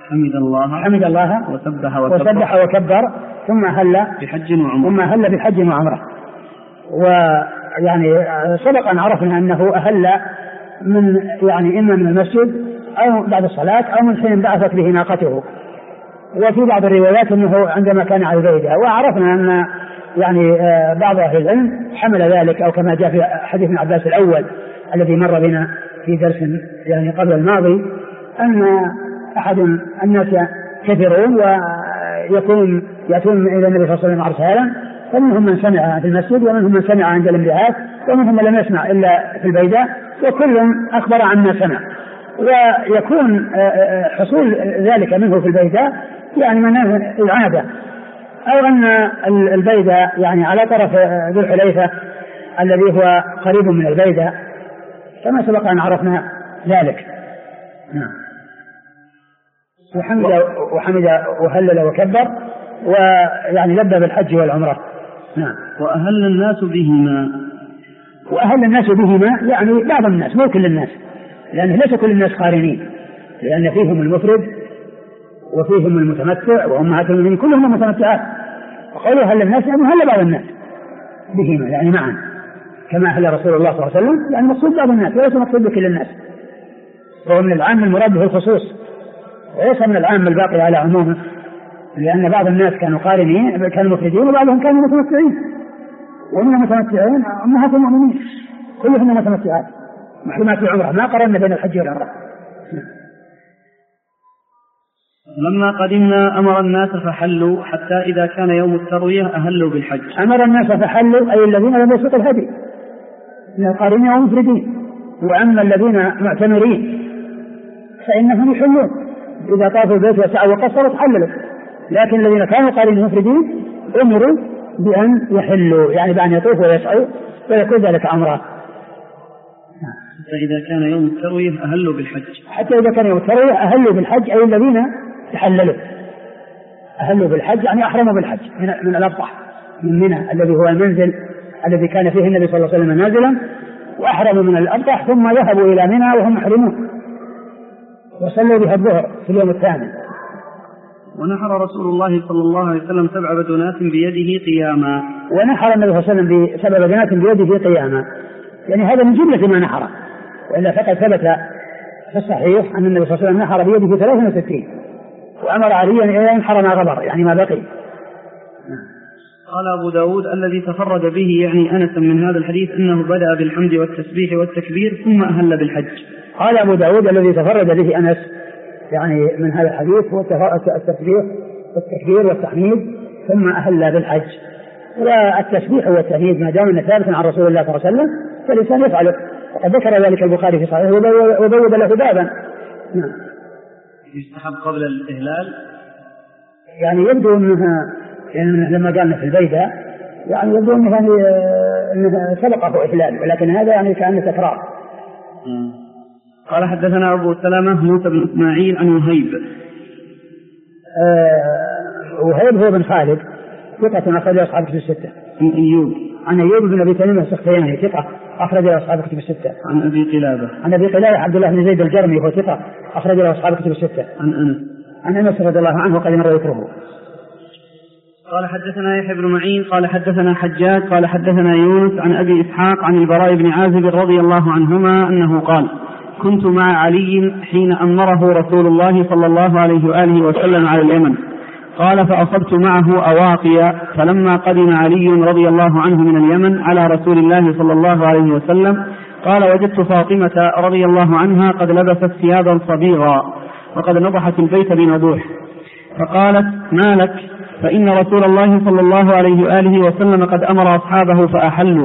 Speaker 2: حمد الله وسبح وكبر ثم أهل بحج وعمرة. ويعني سبق أن عرفنا أنه أهل إما من المسجد أو بعد الصلاة أو من حين بعثت به ناقته. وفي بعض الروايات أنه عندما كان على البيدة. وعرفنا أن بعض أهل العلم حمل ذلك، أو كما جاء في حديث ابن عباس الأول الذي مر بنا في درس قبل الماضي، أن أحد الناس كثيرون يأتون إلى النبي صلى الله عليه وسلم أرسالا، فمنهم من سمع في المسجد ومنهم من سمع عند الانبعاث ومنهم من لم يسمع إلا في البيداء، وكل أخبر عما سمع. ويكون حصول ذلك منه في البيداء من العادة، أو أن البيداء على طرف ذو الحليفة الذي هو قريب من البيداء، كما سبق أن عرفنا ذلك. وحمد وهلل وكبر لبى بالحج والعمرة. وأهل الناس بهما
Speaker 1: بعض الناس، مو كل الناس، لأن ليس كل الناس قارنين، لأن فيهم المفرد وفيهم المتمتع، وأمهات المؤمنين كلهم متمتعات. وقالوا هل الناس هل بعض الناس بهما معا، كما أهل رسول الله صلى الله عليه وسلم، مقصود بعض الناس وليس مقصود بكل الناس. هو من العام المراد به الخصوص، وليس من العام الباقي على عمومه، لأن بعض الناس كانوا قارنين، كانوا مفردين، وبعضهم كانوا متمتعين. ومن المتمتعين أمهات المؤمنين كلهم متمتعات محرمات العمرة، ما قررنا بين الحج والعمرة.
Speaker 2: لما قدمنا أمر الناس فحلوا حتى إذا كان يوم التروية أهلوا بالحج.
Speaker 1: أمر الناس فحلوا أي الذين لم يسوقوا الهدي من القارنين ومفردين، وأما الذين معتمرين فإنهم يحلون إذا طافوا البيت وسعوا وقصروا تحللوا، لكن الذين كانوا قارنين مفردين أمروا بأن يحلوا، بأن يطوفوا ويسعوا ويكون ذلك عمرة.
Speaker 2: حتى إذا كان يوم التروية أهلوا بالحج.
Speaker 1: حتى إذا كان يوم التروية أهلوا بالحج أي الذين تحللوا، أهلوا بالحج أحرموا بالحج من الأبطح من منى الذي هو المنزل الذي كان فيه النبي صلى الله عليه وسلم نازلا، وأحرموا من الأبطح ثم ذهبوا إلى منى وهم محرمون، وصلوا بها الظهر في اليوم الثامن.
Speaker 2: ونحر رسول الله صلى الله عليه وسلم 7 بدنات بيده قياما.
Speaker 1: ونحر النبي صلى الله عليه وسلم ب7 بدنات بيده قياما، هذا من جملة ما نحر، وإلا فقد ثبت في الصحيح أن النبي صلى الله عليه وسلم نحر بيده 63، وأمر عليا أن ينحر ما غبر ما بقي.
Speaker 2: قال أبو داود الذي تفرد به أنسا من هذا الحديث أنه بدأ بالحمد والتسبيح والتكبير ثم أهل بالحج.
Speaker 1: قال أبو داود الذي تفرد به أنس من هذا الحديث هو التسبيح والتكبير والتحميد ثم أهل بالحج. والتسبيح والتحميد ما دام ثابتا عن رسول الله صلى الله عليه وسلم فالإنسان يفعله، وقد ذكر ذلك البخاري في صحيحه وبوب له بابا.
Speaker 2: يستحب قبل الإهلال،
Speaker 1: يبدو أنها لما قالنا في البيدة يبدو أنها سبقه إهلال، ولكن هذا كأنه تكرار.
Speaker 2: قال حدثنا أبو سلمة موسى بن إسماعيل عن وهيب.
Speaker 1: وهيب هو بن خالد ثقة أخرج أصحاب كتب الستة. عن أيوب بن أبي تميم السختياني ثقة أخرج أصحاب كتب الستة.
Speaker 2: عن أبي قلابة
Speaker 1: عبد الله بن زيد الجرمي هو ثقة أخرج أصحاب كتب الستة. عن أنس رضي الله عنه قد مر ذكره.
Speaker 2: قال حدثنا يحيى بن معين قال حدثنا حجاج قال حدثنا يونس عن أبي إسحاق عن البراء بن عازب رضي الله عنهما أنه قال: كنت مع علي حين أمره رسول الله صلى الله عليه وآله وسلم على اليمن، قال: فأصبت معه أواقيا، فلما قدم علي رضي الله عنه من اليمن على رسول الله صلى الله عليه وسلم قال: وجدت فاطمة رضي الله عنها قد لبست ثيابا صبيغا وقد نضحت البيت بنضوح، فقالت: ما لك؟ فإن رسول الله صلى الله عليه وآله وسلم قد أمر أصحابه فأحلوا.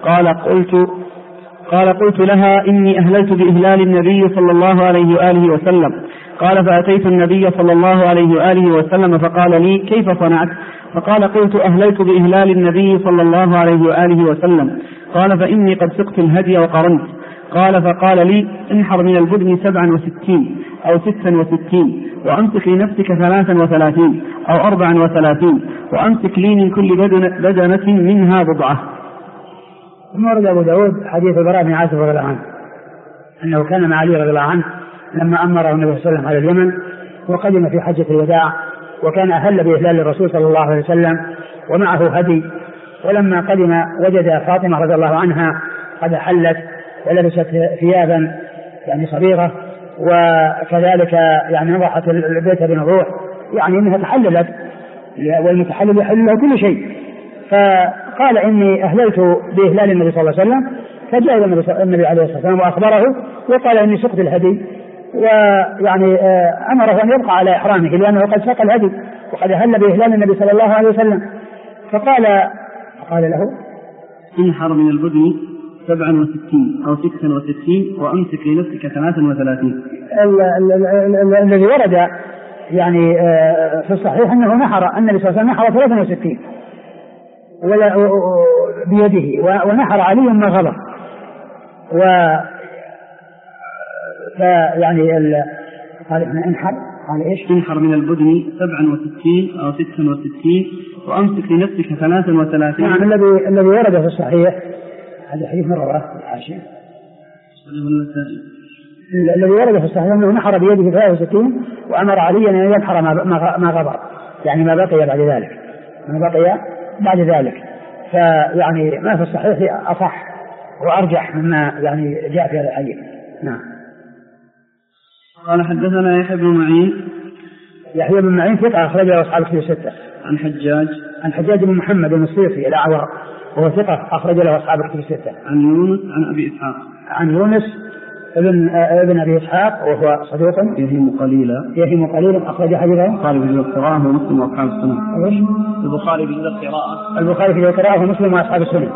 Speaker 2: قال: قلت لها: إني أهللت بإهلال النبي صلى الله عليه وآله وسلم. قال: فأتيت النبي صلى الله عليه وآله وسلم فقال لي: كيف صنعت؟ فقال: قلت: أهللت بإهلال النبي صلى الله عليه وآله وسلم. قال: فإني قد سقت الهدي وقرنت. قال: فقال لي: انحر من البدن 67 أو 66، وأمسك لنفسك 33 أو 34، وأمسك لي من كل بدنة منها بضعة.
Speaker 1: ثم ورد أبو داود حديث البراء بن عازب رضي الله عنه أنه كان مع علي رضي الله عنه لما أمره النبي صلى الله عليه وسلم على اليمن، وقدم في حجة الوداع، وكان أهل بإهلال الرسول صلى الله عليه وسلم ومعه هدي. ولما قدم وجد فاطمة رضي الله عنها قد حلت ولبست ثيابا يعني صغيرة، وكذلك يعني نضحت البيت بنضوح، يعني انها تحللت، والمتحلل يحل له كل شيء. فقال اني اهللت باهلال النبي صلى الله عليه وسلم، فجاء النبي عليه الصلاه والسلام واخبره وقال اني سقت الهدي، ويعني امره ان يبقى على احرامه لانه قد ساق الهدي وقد اهل باهلال النبي صلى الله عليه وسلم. فقال له
Speaker 2: انحر من البدن 67 أو 66 وأمسك لنفسك 33.
Speaker 1: الذي ورد يعني في الصحيح أنه نحر النبي صلى الله عليه وسلم نحر 63 بيده، ونحر علي ما غضب. فيعني قال قال إيش؟
Speaker 2: انحر من البدن 67 أو 66 وأمسك لنفسك 33.
Speaker 1: نعم، الذي ورد في الصحيح هذا حديث من رواه الحاشية. الذي ورد في الصحيح أنه نحر بيده 63 وأمر عليا أن ينحر ما غضب، يعني ما بقي بعد ذلك. فيعني ما في الصحيح أصح وأرجح مما يعني جاء في هذا الحديث. نعم.
Speaker 2: قال حدثنا يحيى بن معين ثقة
Speaker 1: أخرجه أصحاب الكتب الستة.
Speaker 2: عن
Speaker 1: حجاج بن محمد بن الصيفي الأعور وهو ثقة أخرج له أصحاب الكتب الستة.
Speaker 2: عن يونس عن أبي إسحاق.
Speaker 1: عن يونس ابن أبي إسحاق وهو صدوق
Speaker 2: يهم قليلا أخرج حديثه
Speaker 1: البخاري في القراءة ومسلم وأصحاب السنن.
Speaker 2: البخاري في
Speaker 1: القراءة ومسلم وأصحاب السنن.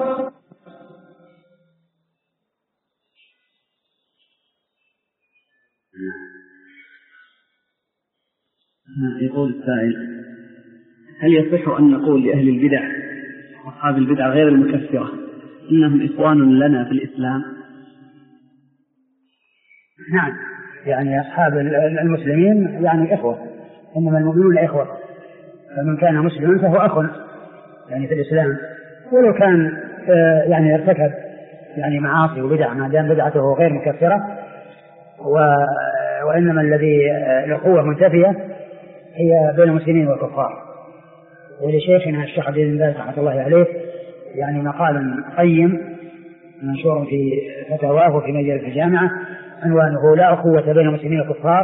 Speaker 2: يقول السائل: هل يصح أن نقول لأهل البدع أصحاب البدع غير المكفرة إنهم إخوان لنا في الإسلام؟
Speaker 1: نعم، يعني أصحاب المسلمين يعني إخوة، إنما المؤمنون إخوة، فمن كان مسلما فهو أخ يعني في الإسلام، ولو كان يعني ارتكب يعني معاصي وبدع ما دام بدعته غير مكفرة. وإنما الذي الأخوة منتفية هي بين المسلمين والكفار. ولشيخنا الشيخ عبد العزيز بن باز رحمة الله عليه يعني مقال قيم منشور في فتاواه في مجلة الجامعة عنوانه: لا أخوة بين المسلمين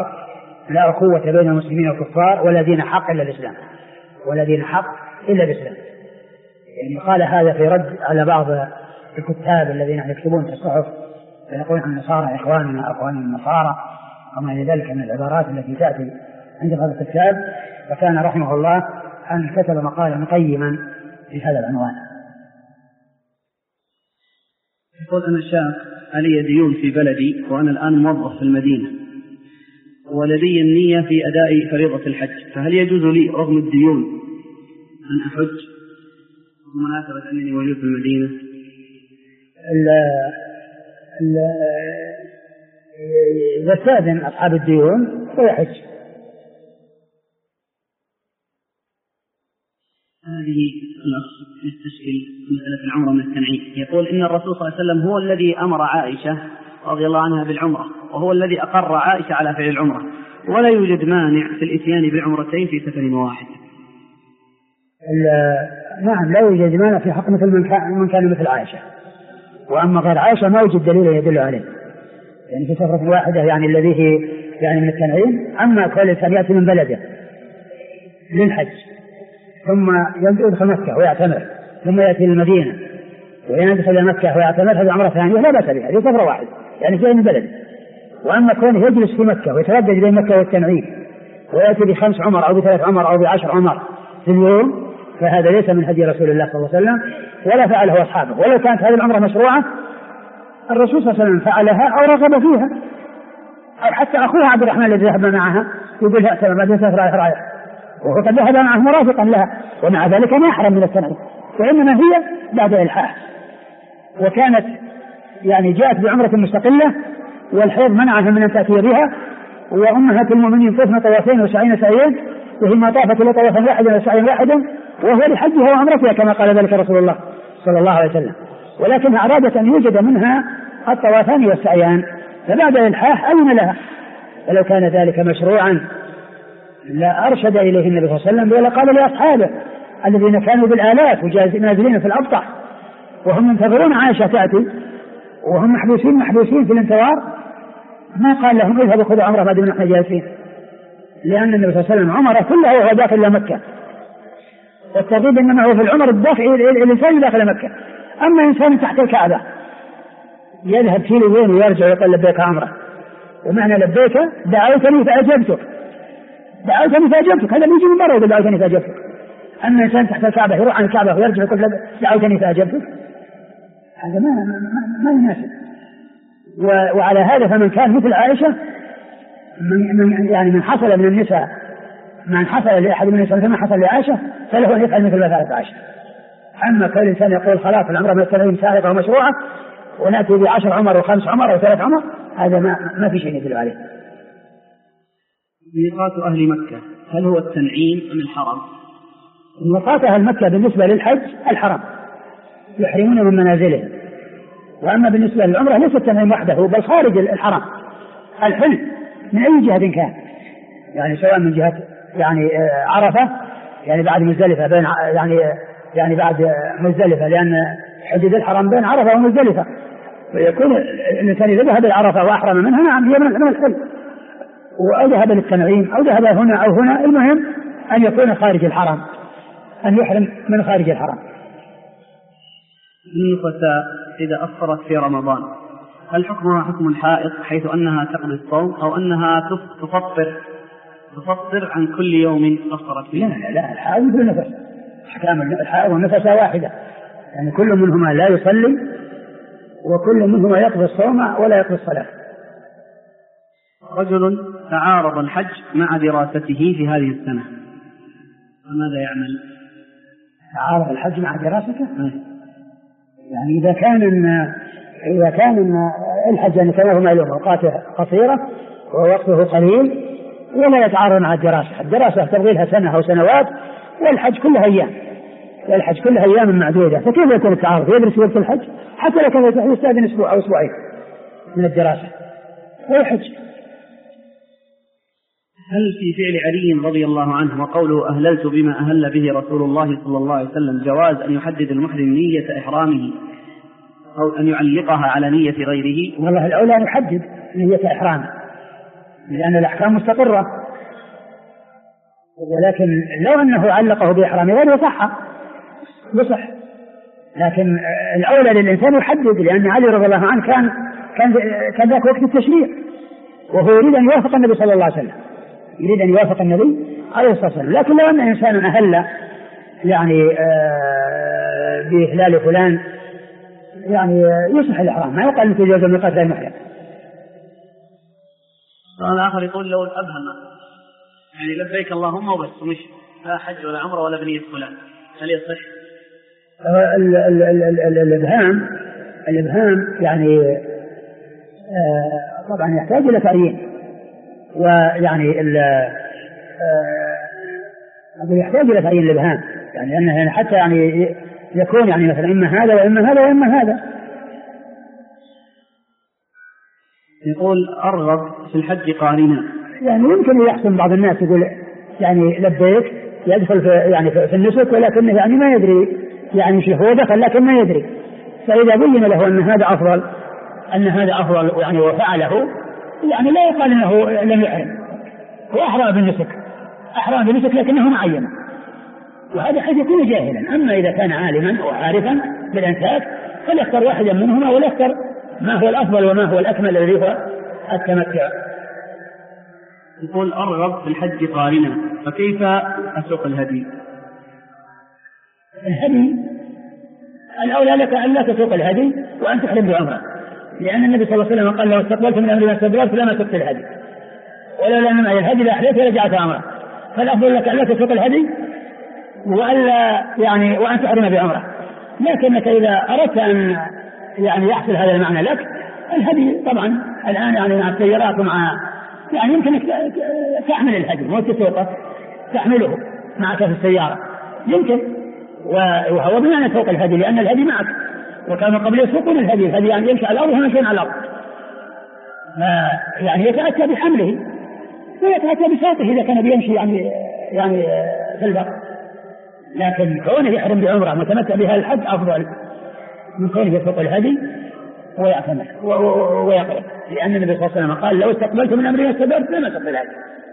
Speaker 1: والكفار ولا دين حق إلا الإسلام. يعني قال هذا في رد على بعض الكتاب الذين يكتبون في الصحف فيقولون عن النصارى إخواننا أخوان النصارى وما إلى ذلك من العبارات التي تأتي عند هذا الكتاب. فكان رحمه الله أن كتب مقالا قيما في هذا العنوان.
Speaker 2: يقول: أنا شاب علي ديون في بلدي وأنا الآن موظف في المدينة ولدي النية في أداء فريضة الحج، فهل يجوز لي رغم الديون أن أحج بمناسبة أنني موجود في المدينة؟
Speaker 1: يستأذن أصحاب الديون ويحج.
Speaker 2: هذه يستشكل مسألة العمرة من التنعيم. يقول إن الرسول صلى الله عليه وسلم هو الذي أمر عائشة رضي الله عنها بالعمرة، وهو الذي أقر عائشة على فعل العمرة، ولا يوجد مانع في الإتيان بعمرتين في سفر واحد.
Speaker 1: نعم، لا يوجد مانع في حق مثل من كان مثل عائشة، وأما غير عائشة ما وجد دليل يدل عليه يعني في سفرة واحدة يعني الذي هي يعني من التنعيم. أما كل الإنسان يأتي من بلده للحج ثم يدخل مكة ويعتمر ثم يأتي المدينة ويدخل مكة ويعتمر، هذه عمرة ثانية لا بأس بها، هذه سفرة واحدة يعني جاي من بلده. وأما كونه يجلس في مكة ويتردد بين مكة والتنعيم ويأتي ب5 عمر أو ب3 عمر أو ب10 عمر في اليوم، فهذا ليس من هدي رسول الله صلى الله عليه وسلم ولا فعله أصحابه. ولو كانت هذه العمرة مشروعة الرسول صلى الله عليه وسلم فعلها أو رغب فيها، أو حتى أخوها عبد الرحمن الذي ذهب معها يقول لها بعد سفر رايح، وهو قد ذهب معه مرافقا لها، ومع ذلك ما يحرم من التنعيم، وإنما هي بعد إلحاح. وكانت يعني جاءت بعمرة مستقلة والحيض منعها من أن تأتي بها، وأمهات المؤمنين طفن طوافين وسعين سعيين، وهي ما طافت إلا طوافا واحدا وسعيا واحدا، وهو لحجها وعمرتها كما قال ذلك رسول الله صلى الله عليه وسلم. ولكنها أرادت أن يوجد منها الطوافان والسعيان، فبعد إلحاح أذن لها. ولو كان ذلك مشروعا لا أرشد إليه النبي صلى الله عليه وسلم ولا قال لأصحابه الذين كانوا بالآلاف ونازلين في الأبطح وهم ينتظرون عائشة تأتي وهم محبوسين في الانتظار، ما قال لهم اذهبوا خذوا عمره بعد ما احنا جالسين، لأن النبي صلى الله عليه وسلم عمره كله وهو داخل إلى مكة، والترغيب إنما هو في العمر الداخل الإنسان داخل مكة. أما إنسان تحت الكعبة يذهب كيلوين ويرجع ويقول لبيك عمره، ومعنى لبيك دعوتني فأجبتك، هذا بيجي من مرة يقول دعوتني فأجبتك. أما إنسان تحت الكعبة يروح عن الكعبة ويرجع ويقول دعوتني فأجبتك، هذا ما يناسب. وعلى هذا فمن كان مثل عائشة من حصل من النساء من حصل لأحد من النساء ما حصل لعائشة فله أن يفعل مثل ما فعلت عائشة. أما كل إنسان يقول خلاص العمرة من السبعين سائغة ومشروعة ونأتي ب10 عمر و5 عمر و3 عمر، هذا ما في شيء يدل عليه.
Speaker 2: ميقات أهل مكة هل هو التنعيم أم الحرم؟
Speaker 1: ميقات أهل مكة بالنسبة للحج الحرم، يحرمون من منازلهم. وأما بالنسبة للعمرة ليس التنعيم وحده بل خارج الحرم الحل من أي جهة كان، يعني سواء من جهة عرفة بعد مزدلفة بين بعد مزدلفة، لأن حدود الحرم بين عرفة ومزدلفة، ويكون الإنسان إذا ذهب العرفة وأحرم منها نعم هي من الحل، أو ذهب للتنعيم أو ذهب هنا أو هنا، المهم أن يكون خارج الحرم، أن يحرم من خارج الحرم.
Speaker 2: النفساء إذا أفطرت في رمضان هل حكمها حكم الحائض حيث أنها تقضي الصوم أو أنها تفطر عن كل يوم أفطرت فيه؟
Speaker 1: لا الحائض مثل النفس، أحكام الحائض والنفس واحدة، يعني كل منهما لا يصلي وكل منهما يقضي الصوم ولا يقضي الصلاة.
Speaker 2: رجل تعارض الحج مع دراسته في هذه السنة فماذا يعمل؟
Speaker 1: تعارض الحج مع دراسته؟ يعني إذا كان الحج كما هو معلوم أوقاته قصيرة ووقته قليل ولا يتعارض مع الدراسة تبغي لها سنة أو سنوات، والحج كلها أيام معدودة، فكيف يكون التعارض؟ يدرس وقت الحج حتى لو كان يستأذن أسبوع أو أسبوعين من الدراسة ويحج.
Speaker 2: هل في فعل علي رضي الله عنه وقوله أهللت بما أهل به رسول الله صلى الله عليه وسلم جواز أن يحدد المحرم نية إحرامه أو أن يعلقها على نية غيره؟
Speaker 1: والله الأولى أن يحدد نية إحرامه لأن الأحكام مستقرة، ولكن لو أنه علقه بإحرام غيره يصح، لكن الأولى للإنسان يحدد، لأن علي رضي الله عنه كان ذاك وقت التشريع وهو يريد أن يوافق النبي صلى الله عليه وسلم، يريد أن يوافق النبي عليه الصلاة والسلام. لكن لو أن إنسان أهل بإهلال فلان يصح الإحرام، ما يقال أنه يجوز الميقات غير محرم.
Speaker 2: الآخر يقول لو الأبهم لبيك اللهم وبس ومش لا حج ولا عمره ولا بنية فلان هل يصح؟
Speaker 1: الإبهام طبعا يحتاج إلى تعيين، يحتاج إلى تعيين الإبهام، لأنه حتى يكون مثلا إما هذا وإما هذا وإما هذا.
Speaker 2: يقول أرغب في الحج قارنا،
Speaker 1: يمكن يحسن بعض الناس يقول لبيك يدخل في النسك ولكنه ما يدري هو دخل لكن ما يدري، فإذا بين له أن هذا أفضل وفعله لا يقال أنه لم يحرم، هو أحرم بالنسك لكنه معين، وهذا حيث يكون جاهلا. أما إذا كان عالما وعارفا بالأنساك فليختار واحدا منهما وليختار ما هو الأفضل وما هو الأكمل الذي هو التمتع.
Speaker 2: يقول أرغب في الحج قارنا فكيف أسوق الهدي؟
Speaker 1: الأولى لك أن لا تسوق الهدي وأن تحرم بعمرة، لأن النبي صلى الله عليه وسلم قال لو استقبلت من أمر ما استدبرت فلا سقت الهدي، ولولا أن الهدي لأحليت ورجعت عمرة، فالأفضل لك أن لا تسوق الهدي وأن تحرم بعمرة. لكنك إذا أردت أن يحصل هذا المعنى لك الهدي طبعا الآن مع السيارات ومع يمكنك تحمل الهدي مو تسوقه، تحمله معك في السيارة يمكن، وهو بمعنى سوق الهدي لأن الهدي معك، وكانوا قبل يسوقون الهدي يمشي على الأرض ويمشي على الأرض، يتأتى بحمله ويتأتى بشرطه إذا كان بيمشي يعني في البر، لكن كونه يحرم بعمرة متمتع بها الحج أفضل من كونه يسوق الهدي ويعتمر ويقرب، لأن النبي صلى الله عليه وسلم قال لو استقبلت من أمري واستدبرت لما تقبل الهدي.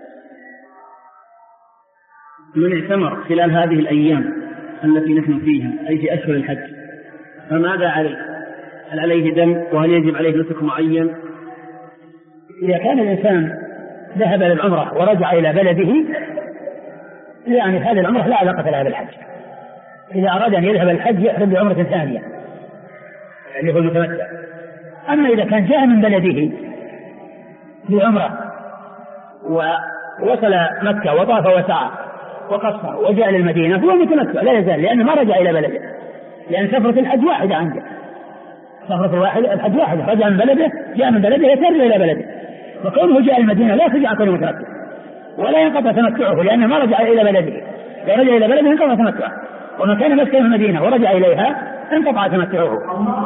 Speaker 2: من اعتمر خلال هذه الأيام التي نحن فيها أي في أشهر الحج فماذا عليه؟ هل عليه دم وهل يجب عليه نسك معين؟
Speaker 1: إذا كان الإنسان ذهب للعمرة ورجع إلى بلده يعني هذه العمرة لا علاقة لها بالحج. إذا أراد أن يذهب الحج يحرم بعمرة ثانية اللي هو المتمتع. أما إذا كان جاء من بلده لعمرة ووصل مكة وطاف وسعى وقصر وجاء للمدينة هو متمتع لا يزال، لأنه ما رجع إلى بلده، لأن سفرة الحج واحدة عنده، سفرة الحج واحدة، رجع من بلده جاء من بلده يسير إلى بلده، وكونه جاء المدينة لا ترجع كونه متمتع ولا ينقطع تمتعه، لأنه ما رجع إلى بلده. لو رجع إلى بلده انقطع تمتعه، ومن كان مسكن المدينة ورجع إليها انقطع تمتعه.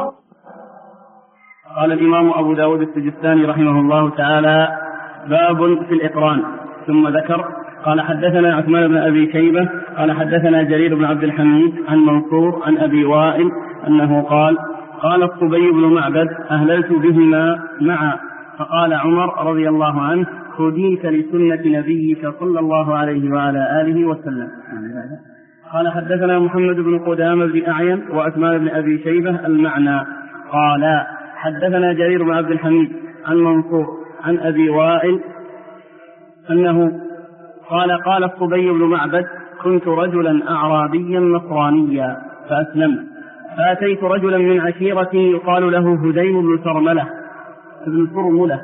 Speaker 2: قال الإمام أبو داود السجستاني رحمه الله تعالى: باب في الإقران. ثم ذكر قال: حدثنا عثمان بن أبي شيبة قال حدثنا جرير بن عبد الحميد عن منصور عن أبي وائل أنه قال: قال الصبي بن معبد: أهللت بهما معا. فقال عمر رضي الله عنه: هديت لسنة نبيك صلى الله عليه وعلى آله وسلم. قال: حدثنا محمد بن قدامة بن أعين وعثمان بن أبي شيبة المعنى. قال: حدثنا جرير بن عبد الحميد عن منصور عن أبي وائل أنه قال الصبي بن معبد: كنت رجلا أعرابيا نصرانيا فأسلمت، فأتيت رجلا من عشيرتي يقال له هديم بن صرملة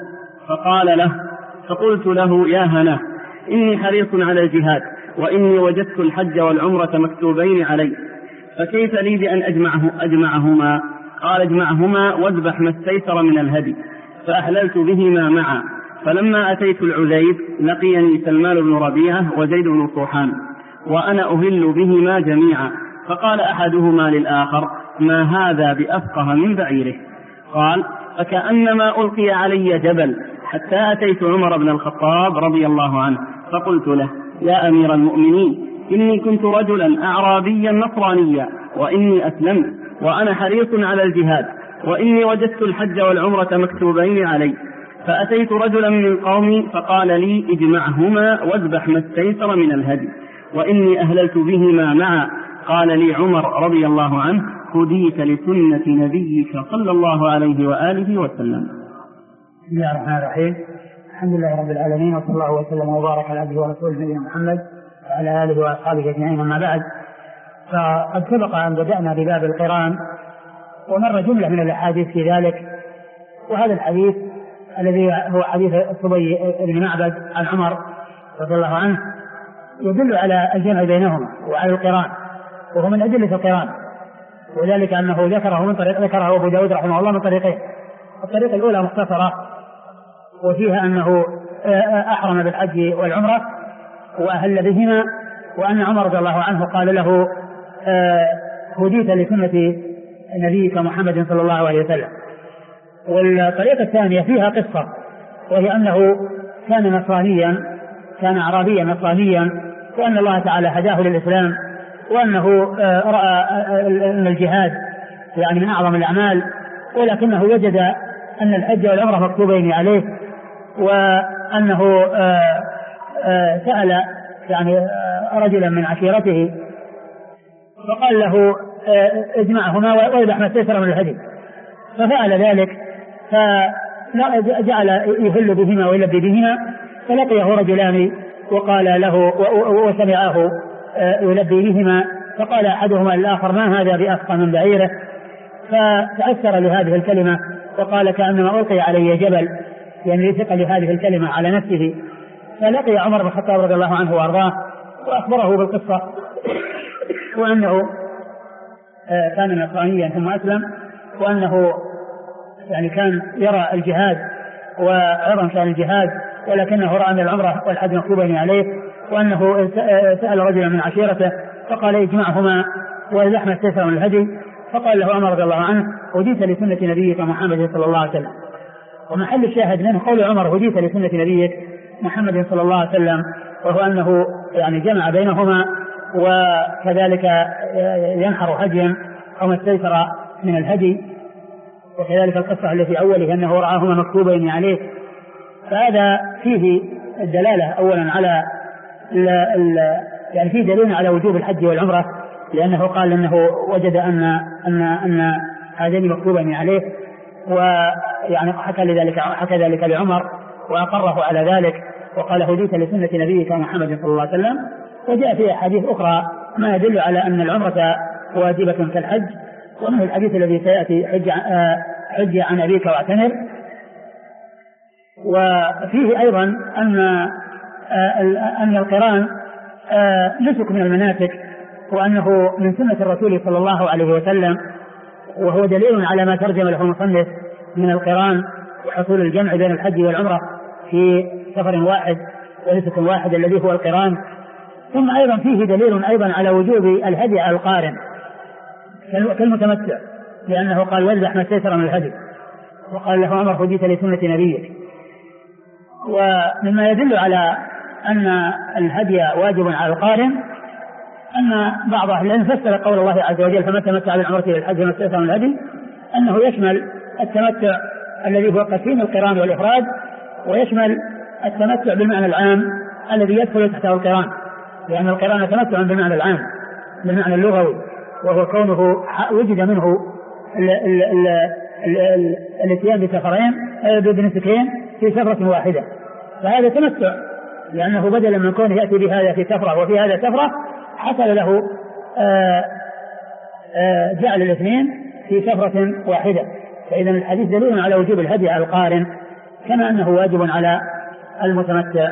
Speaker 2: فقلت له: يا هنا، إني حريص على الجهاد، وإني وجدت الحج والعمرة مكتوبين علي، فكيف لي بأن أجمعهما؟ قال: اجمعهما واذبح ما استيسر من الهدي. فأحللت بهما معا. فلما أتيت العذيب لقيني سلمان بن ربيعة وزيد بن صوحان وأنا أهل بهما جميعا، فقال أحدهما للآخر: ما هذا بأفقه من بعيره؟ قال: فكأنما ألقي علي جبل، حتى أتيت عمر بن الخطاب رضي الله عنه فقلت له: يا أمير المؤمنين، إني كنت رجلا أعرابيا نصرانيا، وإني أسلمت، وأنا حريص على الجهاد، وإني وجدت الحج والعمرة مكتوبين علي، فأتيت رجلا من قومي فقال لي: اجمعهما واذبح ما استيسر من الهدي، وإني أهللت بهما معا. قال لي عمر رضي الله عنه: هديت لسنة نبيك صلى الله عليه وآله وسلم.
Speaker 1: بسم الله الرحمن الرحيم. الحمد لله رب العالمين، وصلى الله وسلم وبارك على عبده ورسوله نبينا محمد وعلى آله وأصحابه أجمعين. أما بعد، فقد سبق أن بدأنا بباب القران ومر جملة من الأحاديث في ذلك، وهذا الحديث الذي هو حديث الصبي بن معبد عن عمر رضي الله عنه يدل على الجمع بينهما وعلى القران، وهو من أدلة القران، وذلك أنه ذكره أبو داود رحمه الله من طريقين. الطريقة الأولى مختصرة وفيها أنه أحرم بالحج والعمرة وأهل بهما، وأن عمر رضي الله عنه قال له: هديت لسنة نبيك محمد صلى الله عليه وسلم. والطريقة الثانية فيها قصة، وهي أنه كان أعرابيا نصرانيا، وأن الله تعالى هداه للإسلام، وأنه رأى أن الجهاد يعني من أعظم الأعمال، ولكنه وجد أن الحج والعمرة مكتوبين عليه، وأنه سأل يعني رجلا من عشيرته فقال له: اجمعهما واذبح ما استيسر من الهدي. ففعل ذلك، فجعل يهل بهما ويلبي بهما، فلقيه رجلان وقال له وسمعه يلبي بهما، فقال أحدهما للآخر: ما هذا بأفقه من بعيره؟ فتأثر لهذه الكلمة وقال: كأنما ألقي علي جبل، يعني ثقل لهذه الكلمة على نفسه. فلقي عمر بن الخطاب رضي الله عنه وأرضاه وأخبره بالقصة، وأنه كان نصرانيا ثم أسلم، وأنه يعني كان يرى الجهاد وعظم شأن الجهاد، ولكنه رأى أن العمرة والحج مكتوبين عليه، وأنه سأل رجلا من عشيرته فقال: اجمعهما واذبح ما استيسر من الهدي. فقال له عمر رضي الله عنه: هديت لسنة نبيك محمد صلى الله عليه وسلم. ومحل الشاهد منه قول عمر: هديت لسنة نبيك، محمد صلى الله عليه وسلم، وهو أنه يعني جمع بينهما، وكذلك ينحر هديا أو ما استيسر من الهدي، وكذلك القصة التي في أوله أنه رآهما مكتوبين عليه. فهذا فيه الدلالة أولا على يعني فيه دليل على وجوب الحج والعمرة، لأنه قال أنه وجد أن هذين مكتوبين عليه، ويعني حكى ذلك لعمر وأقره على ذلك، وقال هديت لسنة نبيك محمد صلى الله عليه وسلم. وجاء في أحاديث أخرى ما يدل على أن العمرة واجبة كالحج، ومن الحديث الذي سيأتي حج عن أبيك واعتمر. وفيه أيضا أن القران نسك من المناسك، وأنه من سنة الرسول صلى الله عليه وسلم، وهو دليل على ما ترجم له المصنف من القران وحصول الجمع بين الحج والعمرة في سفر واحد ونسك واحد الذي هو القران. ثم أيضا فيه دليل أيضا على وجوب الهدي على القارن كالمتمتع، لأنه قال واذبح ما استيسر من الهدي، وقال له عمر هديت لسنة نبيك. ومما يدل على أن الهدي واجب على القارن أن بعض أهل العلم فسر قول الله عز وجل فمن تمتع بالعمرة إلى الحج ما استيسر من الهدي أنه يشمل التمتع الذي هو قسيم القران والإفراد، ويشمل التمتع بالمعنى العام الذي يدخل تحته القران، لأن القران تمتع بالمعنى العام بالمعنى اللغوي، وهو كونه وجد منه الاتيان بسفرين بنسكين في سفرة واحدة، فهذا تمتع، لأنه بدلا من كونه يأتي بهذا في سفرة وفي هذا سفرة حصل له جعل الاثنين في سفرة واحدة. فإذا الحديث دليل على وجوب الهدي على القارن كما أنه واجب على المتمتع.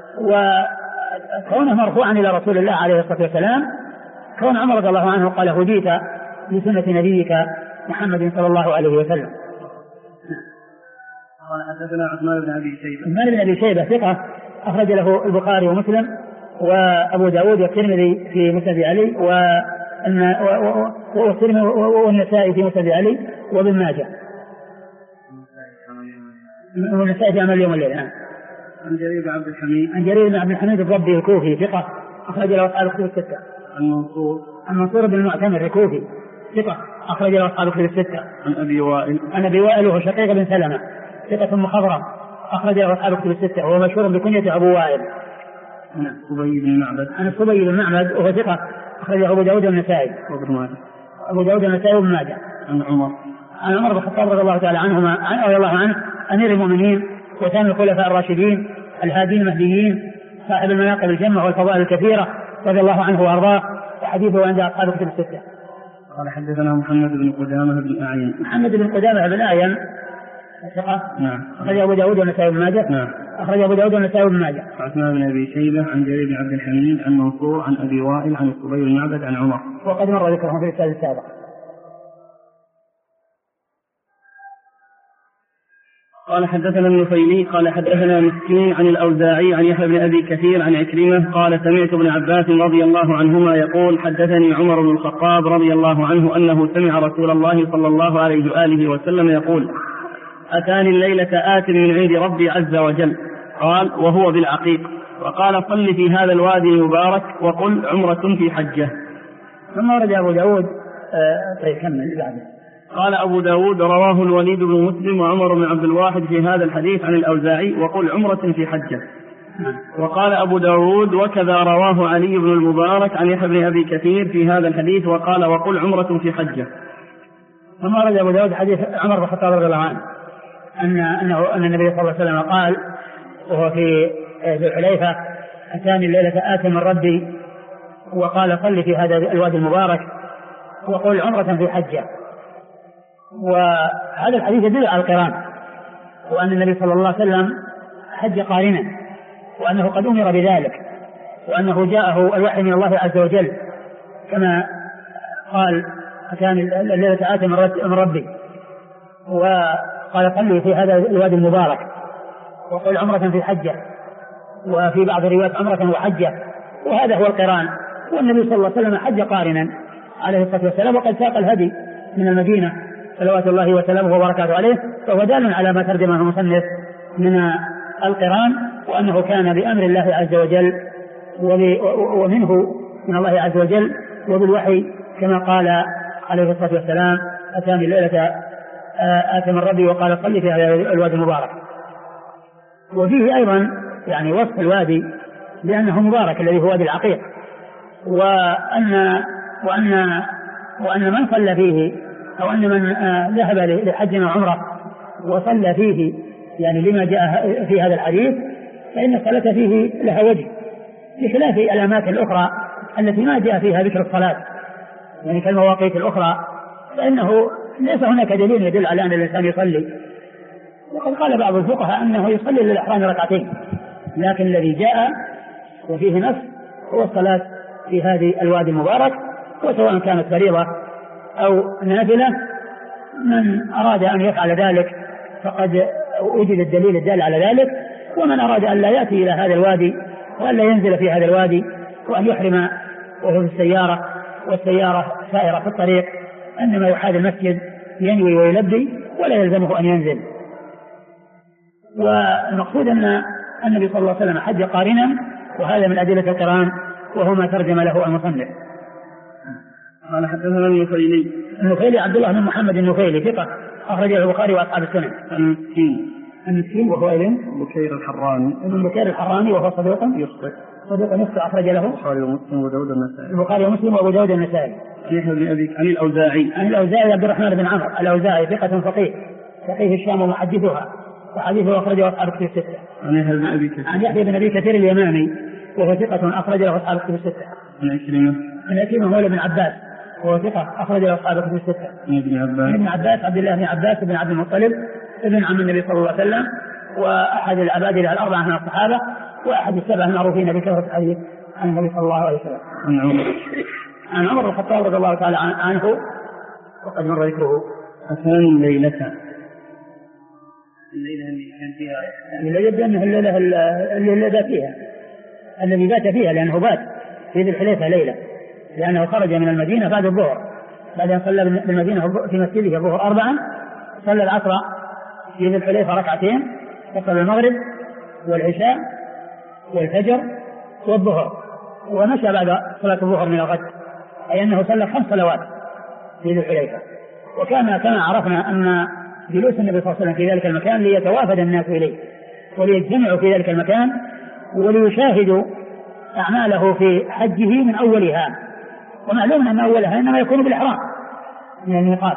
Speaker 1: وكونه مرفوعا إلى رسول الله عليه الصلاة والسلام، كون عمر رضي الله عنه قال هديت لسنة نبيك محمد صلى الله عليه وسلم.
Speaker 2: حدثنا عثمان
Speaker 1: بن أبي شيبة ثقة أخرج له البخاري ومسلم وأبو داود والترمذي في مسند علي والنسائي في مسند علي وابن ماجه، والنسائي في عمل اليوم والليل.
Speaker 2: عن جرير
Speaker 1: بن عبد الحميد الضبي الكوفي ثقة أخرج له أصحاب الكتب الستة. عن منصور بن المعتمر الكوفي ثقة أخرج له أصحاب الكتب الستة. عن أبي وائل وهو شقيق بن سلمة ثقة مخضرم أخرج له أصحاب الكتب الستة، وهو مشهور بكنية أبو وائل.
Speaker 2: عن الصبي بن معبد
Speaker 1: وهو ثقة أخرجه أبو داود والنسائي وابن ماجه. عن عمر بن الخطاب رضي الله تعالى عنه أمير المؤمنين وثاني الخلفاء الراشدين الهادين المهديين صاحب المناقب الجمة والفضائل الكثيرة رضي الله عنه وأرضاه، وحديثه عند أصحاب الكتب الستة.
Speaker 2: قال حدثنا محمد بن قدامة
Speaker 1: بن أعين ثقة أخرج أبو داود والنسائي بن ماجه. أخرج أبو داود والنسائي بن ماجه.
Speaker 2: عثمان بن أبي شيبة عن جرير بن عبد الحميد عن منصور عن أبي وائل عن الصبي بن معبد عن عمر،
Speaker 1: وقد مر ذكرهم في الرسالة السابقة.
Speaker 2: قال حدثنا النفيلي قال حدثنا مسكين عن الأوزاعي عن يحيى بن أبي كثير عن عكرمة قال سمعت ابن عباس رضي الله عنهما يقول حدثني عمر بن الخطاب رضي الله عنه أنه سمع رسول الله صلى الله عليه وآله وسلم يقول أتاني الليلة آت من عند ربي عز وجل، قال وهو بالعقيق، وقال صل في هذا الوادي المبارك وقل عمرة في حجة.
Speaker 1: ثم ورد أبو داود
Speaker 2: قال أبو داود رواه الوليد بن مسلم وعمر بن عبد الواحد في هذا الحديث عن الأوزاعي وقل عمرة في حجة. وقال أبو داود وكذا رواه علي بن المبارك عن يحيى بن أبي كثير في هذا الحديث وقال وقل عمرة في حجة.
Speaker 1: ثم ورد أبو داود حديث عمر بن الخطاب رضي الله عنه أن النبي صلى الله عليه وسلم قال وهو في ذو الحليفة أتاني الليلة آت من ربي، وقال صل في هذا الوادي المبارك وقل عمرة في حجة. وهذا الحديث يدل على القران، وأن النبي صلى الله عليه وسلم حج قارنا، وأنه قد أمر بذلك، وأنه جاءه الوحي من الله عز وجل كما قال أتاني الليلة آت من ربي، وقال صلي في هذا الوادي المبارك وقل عمرة في حجة، وفي بعض الروايات عمرة وحجة، وهذا هو القران. والنبي صلى الله عليه وسلم حج قارنا عليه الصلاة والسلام، وقد ساق الهدي من المدينة صلوات الله وسلامه وبركاته عليه، فهو دال على ما ترجمه المصنف من القران وأنه كان بأمر الله عز وجل ومنه من الله عز وجل وبالوحي، كما قال عليه الصلاة والسلام: أتاني الليلة آتى من ربي وقال صلي في هذا الوادي المبارك. وفيه أيضا يعني وصف الوادي بأنه مبارك الذي هو وادي العقيق، وأن من صلى فيه أو أن من ذهب لحج وعمرة وصلى فيه يعني لما جاء في هذا الحديث فإن الصلاة فيه لها وجه، بخلاف الأماكن الأخرى التي ما جاء فيها ذكر الصلاة يعني كالمواقيت الأخرى، فإنه ليس هناك دليل يدل على أن الإنسان يصلي. وقد قال بعض الفقهاء أنه يصلي للإحرام ركعتين، لكن الذي جاء وفيه نص هو الصلاة في هذه الوادي المبارك، وسواء كانت فريضة أو نافلة. من أراد أن يفعل ذلك فقد وجد الدليل الدال على ذلك، ومن أراد أن لا يأتي إلى هذا الوادي وأن لا ينزل في هذا الوادي وأن يحرم وهو في السيارة والسيارة سائرة في الطريق إنما يحاذي المسجد ينوي ويلبي ولا يلزمه أن ينزل. والمقصود أن النبي صلى الله عليه وسلم حج قارنا، وهذا من أدلة القران وهو ما ترجم له المصنف.
Speaker 2: قال حدثنا
Speaker 1: النفيلي عبد الله بن محمد النفيلي ثقة أخرجه البخاري وأصحاب السنن. المسكين وهو ابن
Speaker 2: بكير الحراني
Speaker 1: وهو صديق يخطئ أخرج له البخاري ومسلم وأبو داود النسائي.
Speaker 2: عن
Speaker 1: الأوزاعي عبد الرحمن بن عمرو الأوزاعي ثقة فقيه الشام ومحدثها، وحديثه أخرجه أصحاب الكتب الستة. عن يحيى بن أبي كثير اليماني وهو ثقة أخرج له أصحاب الكتب الستة. عن عكرمة مولى بن عباس وهو ثقة أخرج له أصحاب الكتب الستة. ابن عباس عبد الله بن عباس بن عبد المطلب ابن عم النبي صلى الله عليه وسلم، وأحد العبادلة الأربعة من الصحابة، وأحد السبعة المعروفين بكثرة الحديث عن النبي صلى الله عليه وسلم. عن عمر بن الخطاب رضي الله تعالى عنه وقد مر ذكره.
Speaker 2: أتاني الليلة
Speaker 1: اللي كان فيها الليلة يبدو أنه الليلة بات فيها الذي بات فيها، لأنه بات في ذي الحليفة ليلة، لأنه خرج من المدينة بعد الظهر، بعد أن صلى بالمدينة في مسجده الظهر 4، صلى العصر في ذي الحليفة ركعتين، وصلى المغرب والعشاء والفجر والظهر، ومشى بعد صلاة الظهر من الغد، أي أنه صلى 5 صلوات في ذي الحليفة. وكان كما عرفنا أن جلوس النبي صلى الله عليه وسلم في ذلك المكان ليتوافد الناس إليه وليجتمعوا في ذلك المكان وليشاهدوا أعماله في حجه من أولها، ومعلوم أن أولها إنما يكون بالإحرام من الميقات.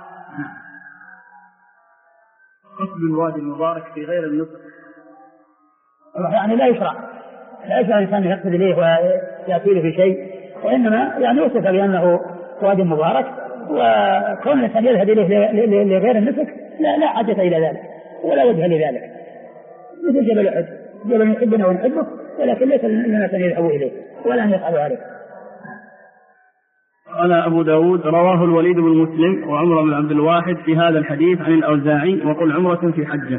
Speaker 2: قصد الوادي المبارك في غير النسك
Speaker 1: يعني لا يشرع الإنسان يقصد إليه ويأتي له في شيء، وإنما يعني يوصف بأنه وادي مبارك، وكون الإنسان يذهب إليه لغير النسك لا حاجة إلى ذلك ولا وجه لذلك، مثل جبل أحد، جبل يحبنا ونحبه، ولكن ليس لنا أن يذهبوا إليه ولا أن يفعلوا عليه.
Speaker 2: قال أبو داود: رواه الوليد بن مسلم وعمر بن عبد الواحد في هذا الحديث عن الأوزاعي وقل عمرة في حجة.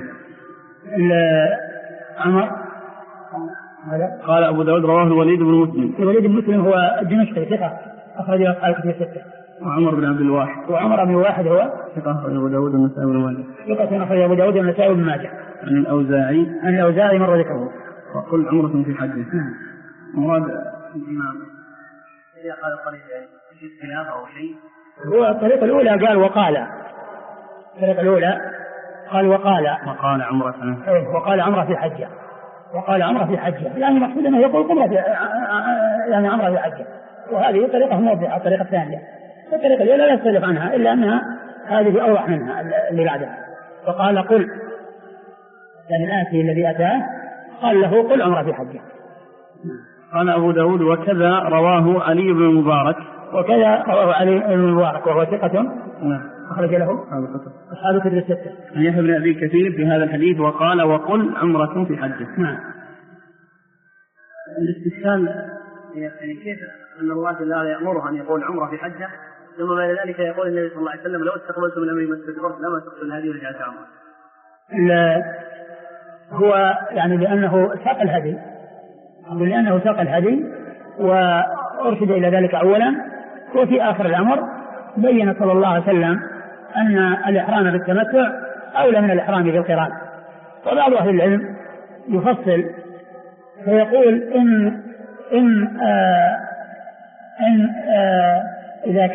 Speaker 2: قال أبو داود: رواه الوليد بن مسلم.
Speaker 1: الوليد بن مسلم هو الدمشقي ثقة أخرج له أصحاب الكتب الستة.
Speaker 2: وعمر بن عبد الواحد
Speaker 1: هو
Speaker 2: ثقة أخرج أبو داود والنسائي بن ماجه.
Speaker 1: ثقة أخرج أبو داود والنسائي بن ماجه.
Speaker 2: عن الأوزاعي
Speaker 1: مر ذكره.
Speaker 2: وقل عمرة في حجة. مراد الإمام
Speaker 3: إذا قال الطريق في اختلاف أو شيء.
Speaker 1: هو الطريقة الأولى قال وقال. الطريقة الأولى قال وقال
Speaker 2: عمرة.
Speaker 1: وقال عمرة في حجة. يعني مقصود أنه يقول عمرة في حجة. وهذه طريقة موضحة. الطريقة الثانية الطريقة الأولى لا يختلف عنها إلا أنها هذه أوضح منها اللي بعدها. وقال قل، يعني الآتي الذي أتاه قال له قل عمرة في حجة.
Speaker 2: قال أبو داود: وكذا رواه علي بن المبارك.
Speaker 1: وهو ثقة أخرج له أصحاب الكتب الستة.
Speaker 2: عن يحيى بن أبي كثير في هذا الحديث وقال: وقل عمرة في حجة.
Speaker 3: الاستشكال يعني كيف أن الله جل يأمره أن يقول عمرة في حجة، ثم بعد ذلك يقول النبي صلى الله عليه وسلم: لو استقبلت من أمري ما استدبرت لما سقت الهدي ورجعت عمرة.
Speaker 1: هو يعني لأنه ساق الهدي وأرشد إلى ذلك أولا، وفي آخر الأمر بين صلى الله عليه وسلم أن الإحرام بالتمتع أولى من الإحرام بالقران. وبعض أهل العلم يفصل فيقول إن إذا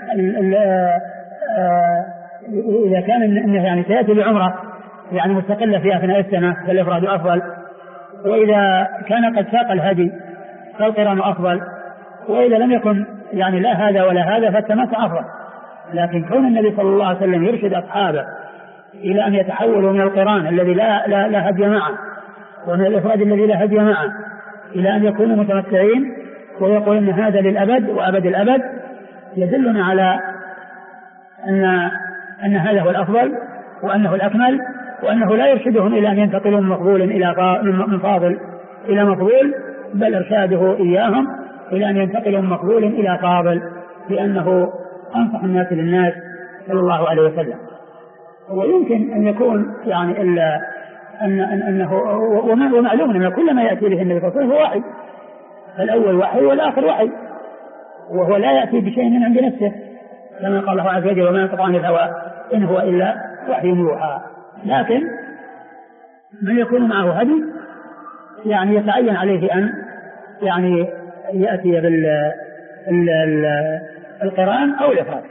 Speaker 1: كان إنه يعني سيأتي بعمرة يعني مستقلة في أثناء السنة فالإفراد أفضل، وإذا كان قد ساق الهدي فالقران أفضل، وإذا لم يكن يعني لا هذا ولا هذا فالتمتع أفضل. لكن كون النبي صلى الله عليه وسلم يرشد أصحابه إلى أن يتحولوا من القران الذي لا هدي معه ومن الإفراد الذي لا هدي معه إلى أن يكونوا متمتعين، ويقول إن هذا للأبد وأبد الأبد، يدلنا على أن هذا هو الأفضل وأنه الأكمل، وأنه لا يرشدهم إلى أن ينتقلوا من فاضل إلى مفضول، بل إرشاده إياهم إلى أن ينتقلوا من مفضول إلى فاضل، لأنه أنصح الناس للناس صلى الله عليه وسلم. ويمكن أن يكون يعني أنه ومعلوم أن كل ما يأتي به النبي صلى الله عليه وسلم هو وحي، فالأول وحي والآخر وحي، وهو لا يأتي بشيء من عند نفسه كما قال الله عز وجل: وما ينطق عن الهوى إن هو إلا وحي يوحى. لكن من يكون معه هدي يعني يتعين عليه أن يعني يأتي بالقران أو الإفراد.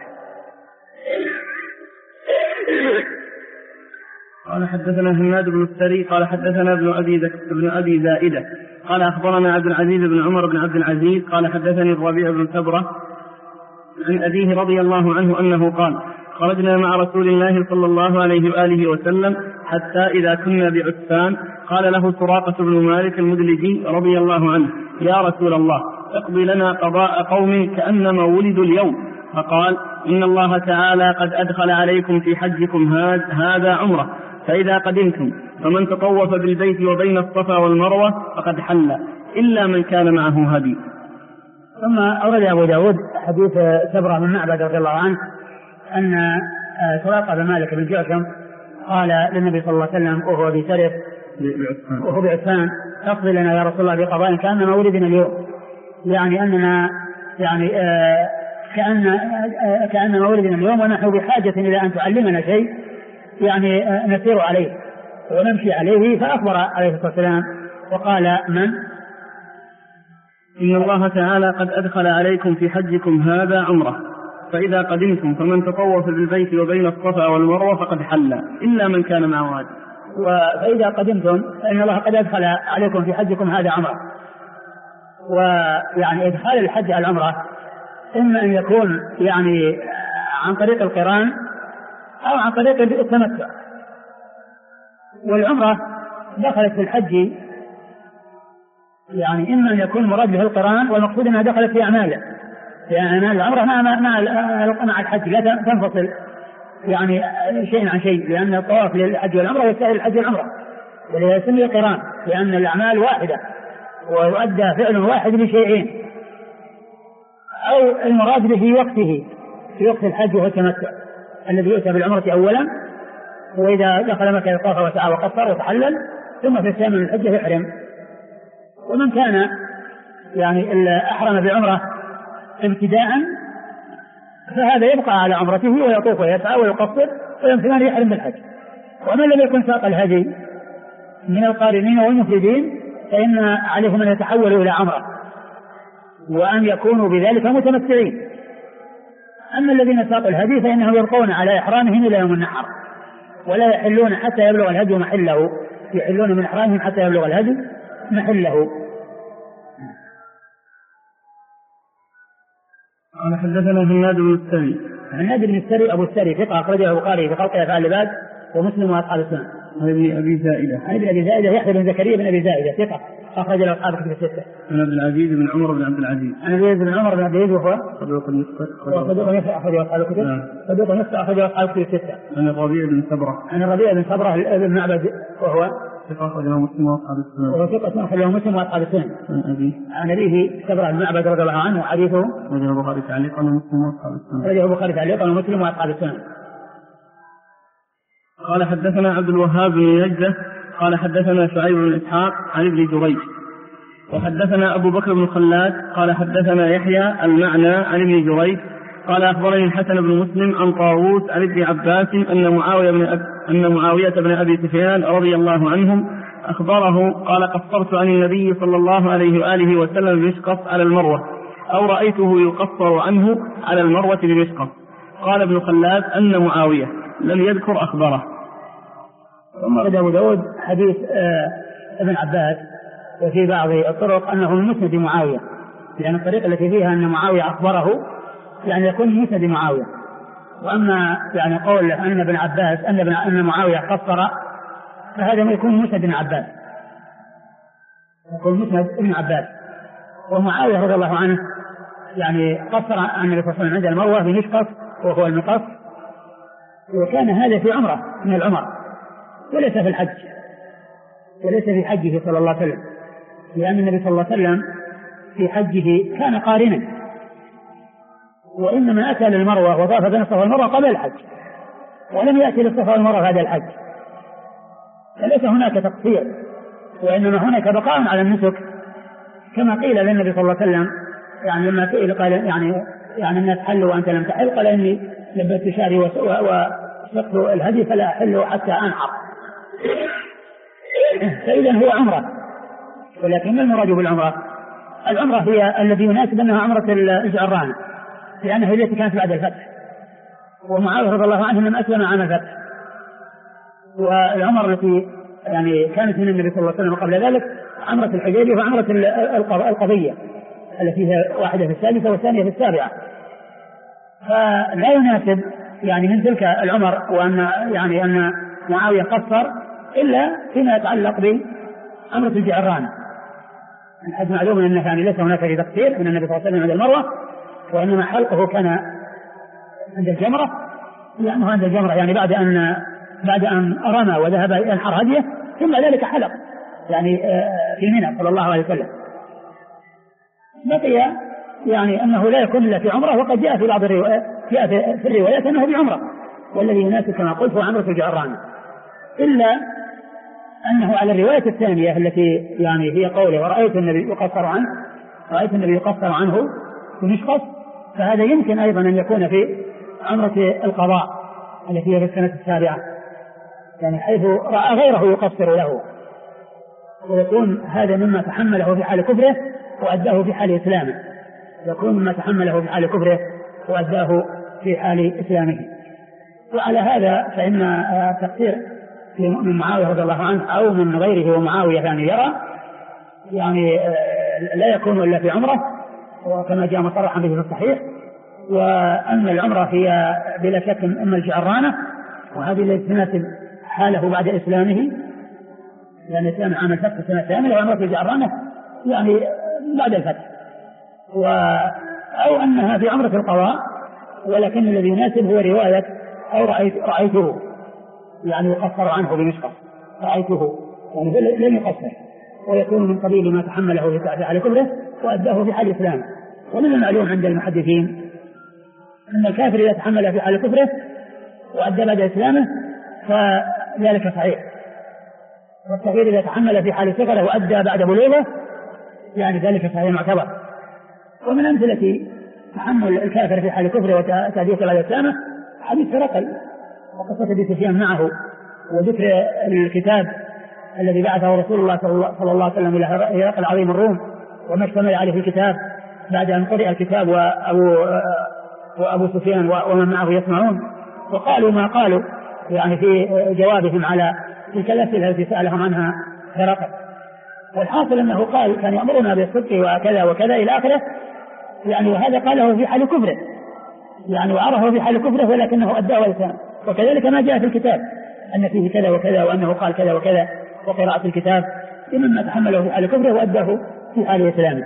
Speaker 2: قال حدثنا هناد بن السري قال حدثنا ابن أبي زائدة قال أخبرنا عبد العزيز بن عمر بن عبد العزيز قال حدثني الربيع بن سبرة عن أبيه رضي الله عنه أنه قال: خرجنا مع رسول الله صلى الله عليه وآله وسلم حتى إذا كنا بعسفان قال له سراقة بن مالك المدلجي رضي الله عنه: يا رسول الله، اقضي لنا قضاء قوم كأنما ولدوا اليوم. فقال: إن الله تعالى قد أدخل عليكم في حجكم هذا عمرة، فإذا قدمتم فمن تطوف بالبيت وبين الصفا والمروة فقد حل إلا من كان معه هدي.
Speaker 1: ثم أورد أبو داود حديث سبرة بن معبد رضي الله عنه أن سراقة بن مالك بن جعشم قال للنبي صلى الله عليه وسلم وهو بعسفان: اقضي لنا يا رسول الله بقضاء كأنما ولدنا اليوم، يعني أننا يعني كأنما ولدنا اليوم ونحن بحاجة إلى أن تعلمنا شيء يعني نسير عليه ونمشي عليه. فأخبر عليه الصلاة والسلام وقال: من؟
Speaker 2: إن الله تعالى قد أدخل عليكم في حجكم هذا عمرة، فإذا قدمتم فمن تطوف بالبيت وبين الصفا والمروة فقد حل إلا من كان معه هدي.
Speaker 1: فإذا قدمتم فإن الله قد أدخل عليكم في حجكم هذا عمرة. ويعني إدخال الحج على العمرة إما أن يكون يعني عن طريق القران أو عن طريق التمتع. والعمرة دخلت في الحج يعني إما أن يكون مراد به القران، والمقصود أنها دخلت في أعماله، يعني العمرة مع الحج لا تنفصل يعني شيء عن شيء، لأن الطواف للحج والعمرة والسائر الحج والعمرة، ولذا يسمى القران، لأن الأعمال واحدة ويؤدى فعل واحد لشيئين. أو المراد به في وقته، في وقت الحج وهو التمتع الذي يؤتى بالعمرة أولا، وإذا دخل مكة طاف وسعى وقصر وتحلل، ثم في الثامن من الحج يحرم. ومن كان يعني أحرم بعمرة ابتداء فهذا يبقى على عمرته ويطوف ويسعى ويقصر ويمكن أن يحرم بالحج. ومن لم يكن ساق الهدي من القارنين والمفردين فإن عليهم أن يتحولوا إلى عمرة وأن يكونوا بذلك متمتعين. أما الذين ساقوا الهدي فإنهم يبقون على إحرامهم إلى يوم النحر، ولا يحلون حتى يبلغ الهدي محله، يحلون من إحرامهم حتى يبلغ الهدي محله.
Speaker 2: قال حدثنا هناد
Speaker 1: بن السري أبو السري ثقة أخرجه البخاري في خلق أفعال العباد ومسلم وأصحاب السنن.
Speaker 2: عن ابن أبي زائدة
Speaker 1: يحيى بن زكريا بن أبي زائدة ثقة أخرج له أصحاب كتب الستة.
Speaker 2: عن عبد العزيز بن عمر بن عبد العزيز.
Speaker 1: عن عبد العزيز بن عمر بن عبد العزيز وهو
Speaker 2: صدوق
Speaker 1: يسقط أخرج أصحاب الكتب. صدوق يسقط أخرج أصحاب كتب الستة.
Speaker 2: عن الربيع بن سبرة.
Speaker 1: عن الربيع بن سبرة بن معبد وهو
Speaker 2: ثقة أخرجه مسلم وأصحاب السنن.
Speaker 1: وهو ثقة أخرجه مسلم وأصحاب السنن. عن أبيه سبرة بن معبد رضي الله عنه وحديثه
Speaker 2: أخرجه البخاري تعليقا ومسلم وأصحاب السنن.
Speaker 1: أخرجه البخاري تعليقا ومسلم وأصحاب السنن.
Speaker 2: قال حدثنا عبد الوهاب بن نجدة قال حدثنا شعيب بن إسحاق عن ابن جريج وحدثنا أبو بكر بن خلاد قال حدثنا يحيى المعنى عن ابن جريج قال أخبرني الحسن بن مسلم عن طاووس عن ابن عباس أن معاوية بن أبي سفيان رضي الله عنهم أخبره قال قصرت عن النبي صلى الله عليه وآله وسلم بمشقص على المروة، أو رأيته يقصر عنه على المروة بمشقص. قال ابن خلاد أن معاوية لم يذكر أخبره.
Speaker 1: أبو داود حديث ابن عباس وفي بعض الطرق أنه من مسند معاوية، لأن الطريقة التي فيها أن معاوية أخبره يعني يكون من مسند معاوية. وأما يعني قول أن ابن عباس أن معاوية قصر فهذا ما يكون مسند ابن عباس، يكون مسند ابن عباس. ومعاوية رضي الله عنه يعني قصر عن النبي صلى الله عليه وسلم عند المروة بمشقص وهو المقص، وكان هذا في عمرة من العمر وليس في الحج، وليس في حجه صلى الله عليه وسلم، لأن النبي صلى الله عليه وسلم في حجه كان قارنا، وإنما أتى للمروة وطاف بين الصفا والمروة قبل الحج، ولم يأتي للصفا والمروة بعد الحج، فليس هناك تقصير، وإنما هناك بقاء على النسك، كما قيل للنبي صلى الله عليه وسلم يعني لما سئل قال يعني الناس حلوا وأنت لم تحل، قال إني لبست شعري وسقت الهدي فلا أحل حتى أنحر. فإذا هو عمرة، ولكن ما المراد بالعمرة؟ العمرة هي الذي يناسب أنها عمرة الجعرانة، لأنها هي التي كانت بعد الفتح، ومعاوية رضي الله عنه لم أسلم عام الفتح. والعمر التي يعني كانت من النبي صلى الله عليه وسلم قبل ذلك عمرة الحديبية وعمرة القضية التي هي واحدة في الثالثة والثانية في السابعة. فلا يناسب يعني من تلك العمر وأن يعني أن معاوية قصر إلا فيما يتعلق بعمرة الجعرانة. الحج معلوم أنه يعني ليس هناك تقصير من النبي صلى الله عليه وسلم عند المروة، وإنما حلقه كان عند الجمرة، لأنه عند الجمرة يعني بعد أن رمى وذهب ينحر هديه ثم ذلك حلق يعني في منى صلى الله عليه وسلم. بقي يعني أنه لا يكون إلا في عمره، وقد جاء في بعض الروايات في الروايات أنه بعمره، والذي يناسب كما قلت هو عمرة الجعرانة، إلا أنه على الرواية الثانية التي يعني هي قوله ورأيت النبي يقصر عنه بمشقص، فهذا يمكن أيضا أن يكون في عمرة القضاء التي هي في السنة السابعة، يعني حيث رأى غيره يقصر له، ويكون هذا مما تحمله في حال كفره وأداه في حال إسلامه، يكون مما تحمله في حال كفره وأداه في حال إسلامه. وعلى هذا فإن التقصير من معاوية رضي الله عنه أو من غيره ومعاوية يعني يرى يعني لا يكون إلا في عمره، وكما جاء مصرحا به في الصحيح. وأن العمرة هي بلا شك أما الجعرانة، وهذه التي تناسب حاله بعد إسلامه، لأن الإسلام عام الفتح السنة الثامنة، وعمرة الجعرانة يعني بعد الفتح، أو أنها في عمرة القضاء، ولكن الذي يناسب هو رواية أو رأيته يعني يقصر عنه بمشقص، رأيته يعني لم يقصر، ويكون من قبيل ما تحمله في حال كفره وأداه في حال إسلامه. ومن المعلوم عند المحدثين أن الكافر إذا تحمل في حال كفره وأدى بعد إسلامه فذلك صحيح، والصغير إذا تحمل في حال صغره وأدى بعد بلوغه يعني ذلك صحيح معتبر. ومن أمثلة تحمل الكافر في حال كفره وتأديه بعد إسلامه حديث هرقل وقصة أبي سفيان معه، وذكر الكتاب الذي بعثه رسول الله صلى الله عليه وسلم إلى هرقل عظيم الروم، وما اشتمل عليه في الكتاب بعد أن قرئ الكتاب وأبو سفيان ومن معه يسمعون، وقالوا ما قالوا يعني في جوابهم على تلك الأسئلة التي سألهم عنها هرقل. والحاصل أنه قال كان يأمرنا بالصدق وكذا وكذا إلى آخره، يعني وهذا قاله في حال كفره، يعني وعرفه في حال كفره ولكنه أداه الإسلام. وكذلك ما جاء في الكتاب أن فيه كذا وكذا وأنه قال كذا وكذا، وقراءة الكتاب مما تحمله في حال كفره وأداه في حال إسلامه.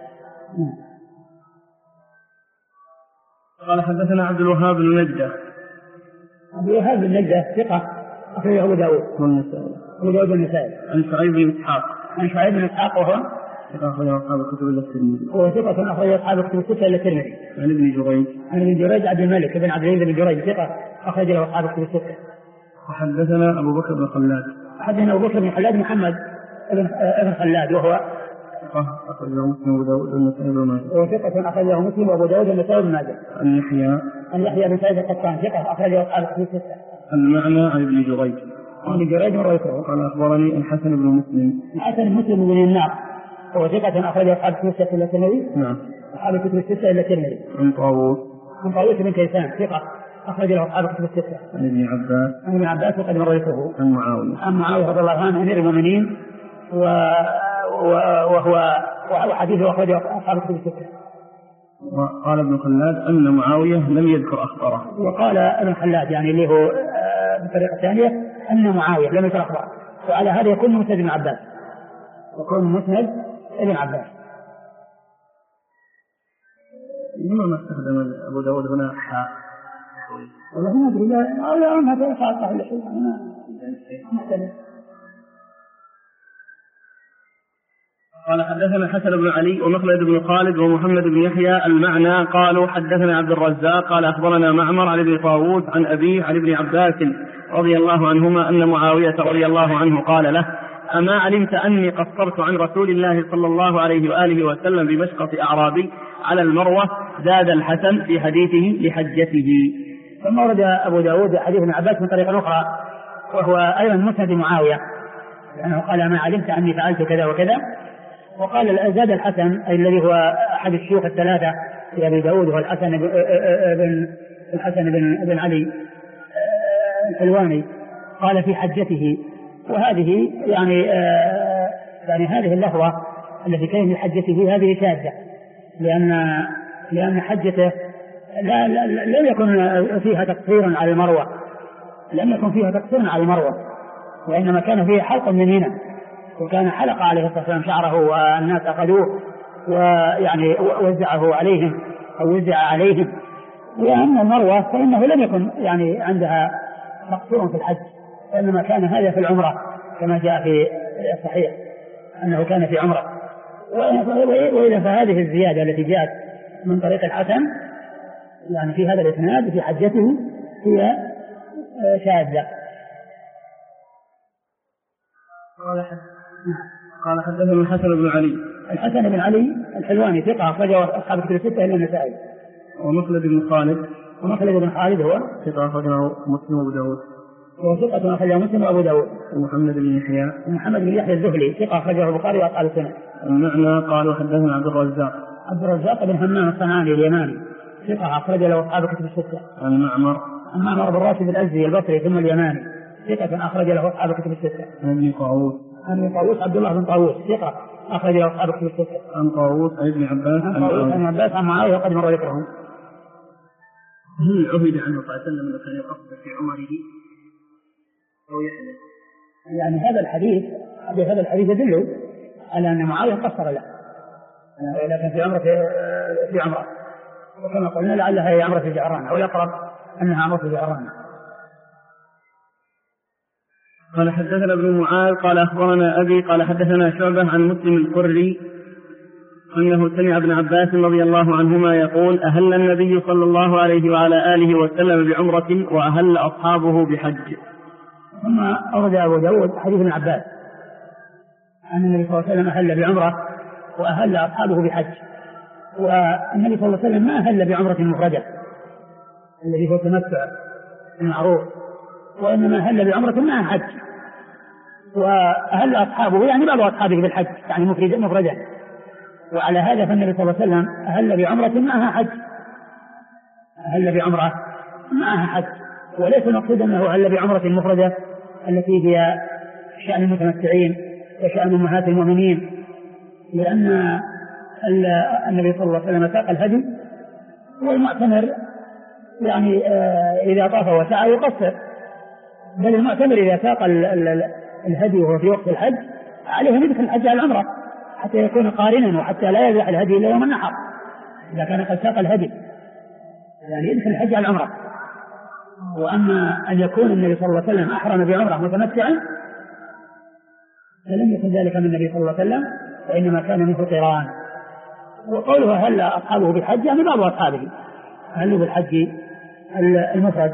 Speaker 2: قال حدثنا عبد الوهاب بن نجدة.
Speaker 1: عبد الوهاب بن نجدة ثقة أخرجه أبو داود والنسائي.
Speaker 2: عن شعيب بن إسحاق وهو
Speaker 1: ثقة أخرج أصحاب الكتب إلا الترمذي. هو ثقة أخرج أصحاب الكتب الستة إلا الترمذي.
Speaker 2: عن ابن جريج
Speaker 1: عبد الملك بن عبد العزيز بن جريج ثقة أخرج له أصحاب الكتب الستة.
Speaker 2: وحدثنا أبو بكر بن خلاد.
Speaker 1: حدثنا أبو بكر بن خلاد محمد ابن خلاد وهو
Speaker 2: أخرجه مسلم وأبو داود والنسائي بن ماجه.
Speaker 1: وثقة أخرجه مسلم وأبو داود والنسائي بن ماجه.
Speaker 2: عن يحيى
Speaker 1: بن سعيد القطان ثقة أخرجه أصحاب الكتب الستة.
Speaker 2: المعنى عن ابن جريج.
Speaker 1: ابن جريج ورويته.
Speaker 2: قال أخبرني الحسن بن مسلم.
Speaker 1: الحسن بن مسلم بن النار هو ثقة أخرج أصحاب الكتب الستة إلا الترمذي.
Speaker 2: نعم.
Speaker 1: أصحاب الكتب الستة إلا الترمذي.
Speaker 2: عن طاووس.
Speaker 1: عن طاووس بن كيسان ثقة أخرج له أصحاب الكتب الستة.
Speaker 2: عن ابن عباس.
Speaker 1: عن ابن عباس وقد رويته.
Speaker 2: عن معاوية.
Speaker 1: عن معاوية رضي الله عنه أمير المؤمنين وهو حديثه أخرج أصحاب الكتب الستة.
Speaker 2: وقال ابن خلاد أن معاوية لم يذكر أخباره.
Speaker 1: وقال ابن خلاد يعني اللي هو بطريقة ثانية أن معاوية لم يذكر أخباره، وعلى هذا يكون مسند ابن عباس، يكون مسند ابن عباس.
Speaker 2: لما استخدم أبو داود هنا حاء؟
Speaker 1: والله ما أدري، لا هذا صح ولا شيء، ما
Speaker 2: قال حدثنا الحسن بن علي ومخلد بن خالد ومحمد بن يحيى المعنى قالوا حدثنا عبد الرزاق قال أخبرنا معمر عن ابن طاووس عن أبيه عن ابن عباس رضي الله عنهما أن معاوية رضي الله عنه قال له: أما علمت أني قصرت عن رسول الله صلى الله عليه وآله وسلم بمشقة أعرابي على المروة؟ زاد الحسن في حديثه لحجته.
Speaker 1: ثم ورد أبو داود حديث ابن عباس من طريقة أخرى وهو أيضا مسند معاوية، لأنه قال: ما علمت أني فعلت كذا وكذا. وقال زاد الحسن الذي هو أحد الشيوخ الثلاثة لأبي داود هو الحسن بن علي الحلواني، قال في حجته. وهذه يعني هذه اللفظة التي كانت في حجته هذه شاذة، لأن حجته لم يكن فيها تقصير على المروة، لم يكن فيها تقصير على المروة، وإنما كان فيها حلق من منى، وكان حلق عليه الصلاة والسلام شعره والناس أخذوه ويعني وزعه عليهم أو وزع عليهم. وأما المروة فإنه لم يكن يعني عندها مقصور في الحج، وإنما كان هذا في العمرة كما جاء في الصحيح أنه كان في عمرة. وإذا فهذه الزيادة التي جاءت من طريق الحسن يعني في هذا الإسناد في حجته هي شاذة.
Speaker 2: قال حدثنا الحسن بن علي.
Speaker 1: الحسن بن علي الحلواني ثقة أخرجه أصحاب الكتب الستة إلا النسائي.
Speaker 2: ومخلد بن خالد.
Speaker 1: ومخلد بن خالد هو
Speaker 2: ثقة أخرجه مسلم وأبو داود.
Speaker 1: هو ثقة أخرجه مسلم وأبو داود.
Speaker 2: ومحمد بن يحيى.
Speaker 1: محمد بن يحيى الزهلي ثقة أخرجه البخاري وأصحاب السنة.
Speaker 2: المعنى قالوا حدثنا عبد الرزاق.
Speaker 1: عبد الرزاق بن همام الصنعاني اليماني ثقة أخرج له أصحاب الكتب الستة.
Speaker 2: المعمر.
Speaker 1: معمر بن راشد الأزدي البصري ثم اليماني ثقة أخرج له أصحاب الكتب الستة.
Speaker 2: ابن طاووس.
Speaker 1: عن طاووس عبد الله بن طاووس ثقة أخرج له أصحاب الكتب الستة.
Speaker 2: عن طاووس عن ابن عباس.
Speaker 1: عن عباس عن معاوية وقد مر ذكرهم.
Speaker 2: هل عهد عنه صلى الله عليه وسلم أنه كان يقصر في عمره أو يحدث؟
Speaker 1: يعني هذا الحديث يدل على أن معاوية قصر له، لكن في عمره وكما قلنا لعلها هي عمرة الجعرانة أو يقرب أنها عمرة الجعرانة.
Speaker 2: قال حدثنا ابن معاذ قال أخبرنا أبي قال حدثنا شعبة عن مسلم القري أنه سمع ابن عباس رضي الله عنهما يقول: أهل النبي صلى الله عليه وعلى آله وسلم بعمرة وأهل أصحابه بحج.
Speaker 1: ثم أورد أبو داود حديث ابن عباس أن النبي صلى الله عليه وسلم أهل بعمرة وأهل أصحابه بحج. والنبي صلى الله عليه وسلم ما أهل بعمرة مفردة الذي هو التمتع المعروف، وإنما أهل بعمرة معها حج. وأهل أصحابه يعني بعض أصحابه بالحج يعني مفردة. وعلى هذا فالنبي صلى الله عليه وسلم أهل بعمرة معها حج، أهل بعمرة معها حج، وليس المقصود أنه أهل بعمرة مفردة التي هي شأن المتمتعين وشأن أمهات المؤمنين، لأن النبي صلى الله عليه وسلم ساق الهدي، والمعتمر يعني إذا طاف وسعى يقصر، بل المعتمر إذا ساق الهدي وهو في وقت الحج عليه أن يدخل الحج على العمرة حتى يكون قارنا وحتى لا يذبح الهدي إلا يوم النحر إذا كان قد ساق الهدي، يعني يدخل الحج على العمرة. وأما أن يكون النبي صلى الله عليه وسلم أحرم بعمرة متمتعا فلم يكن ذلك من النبي صلى الله عليه وسلم، وإنما كان منه قران. وقوله هل أصحابه بالحج يعني بعض أصحابه هل بالحج المفرد.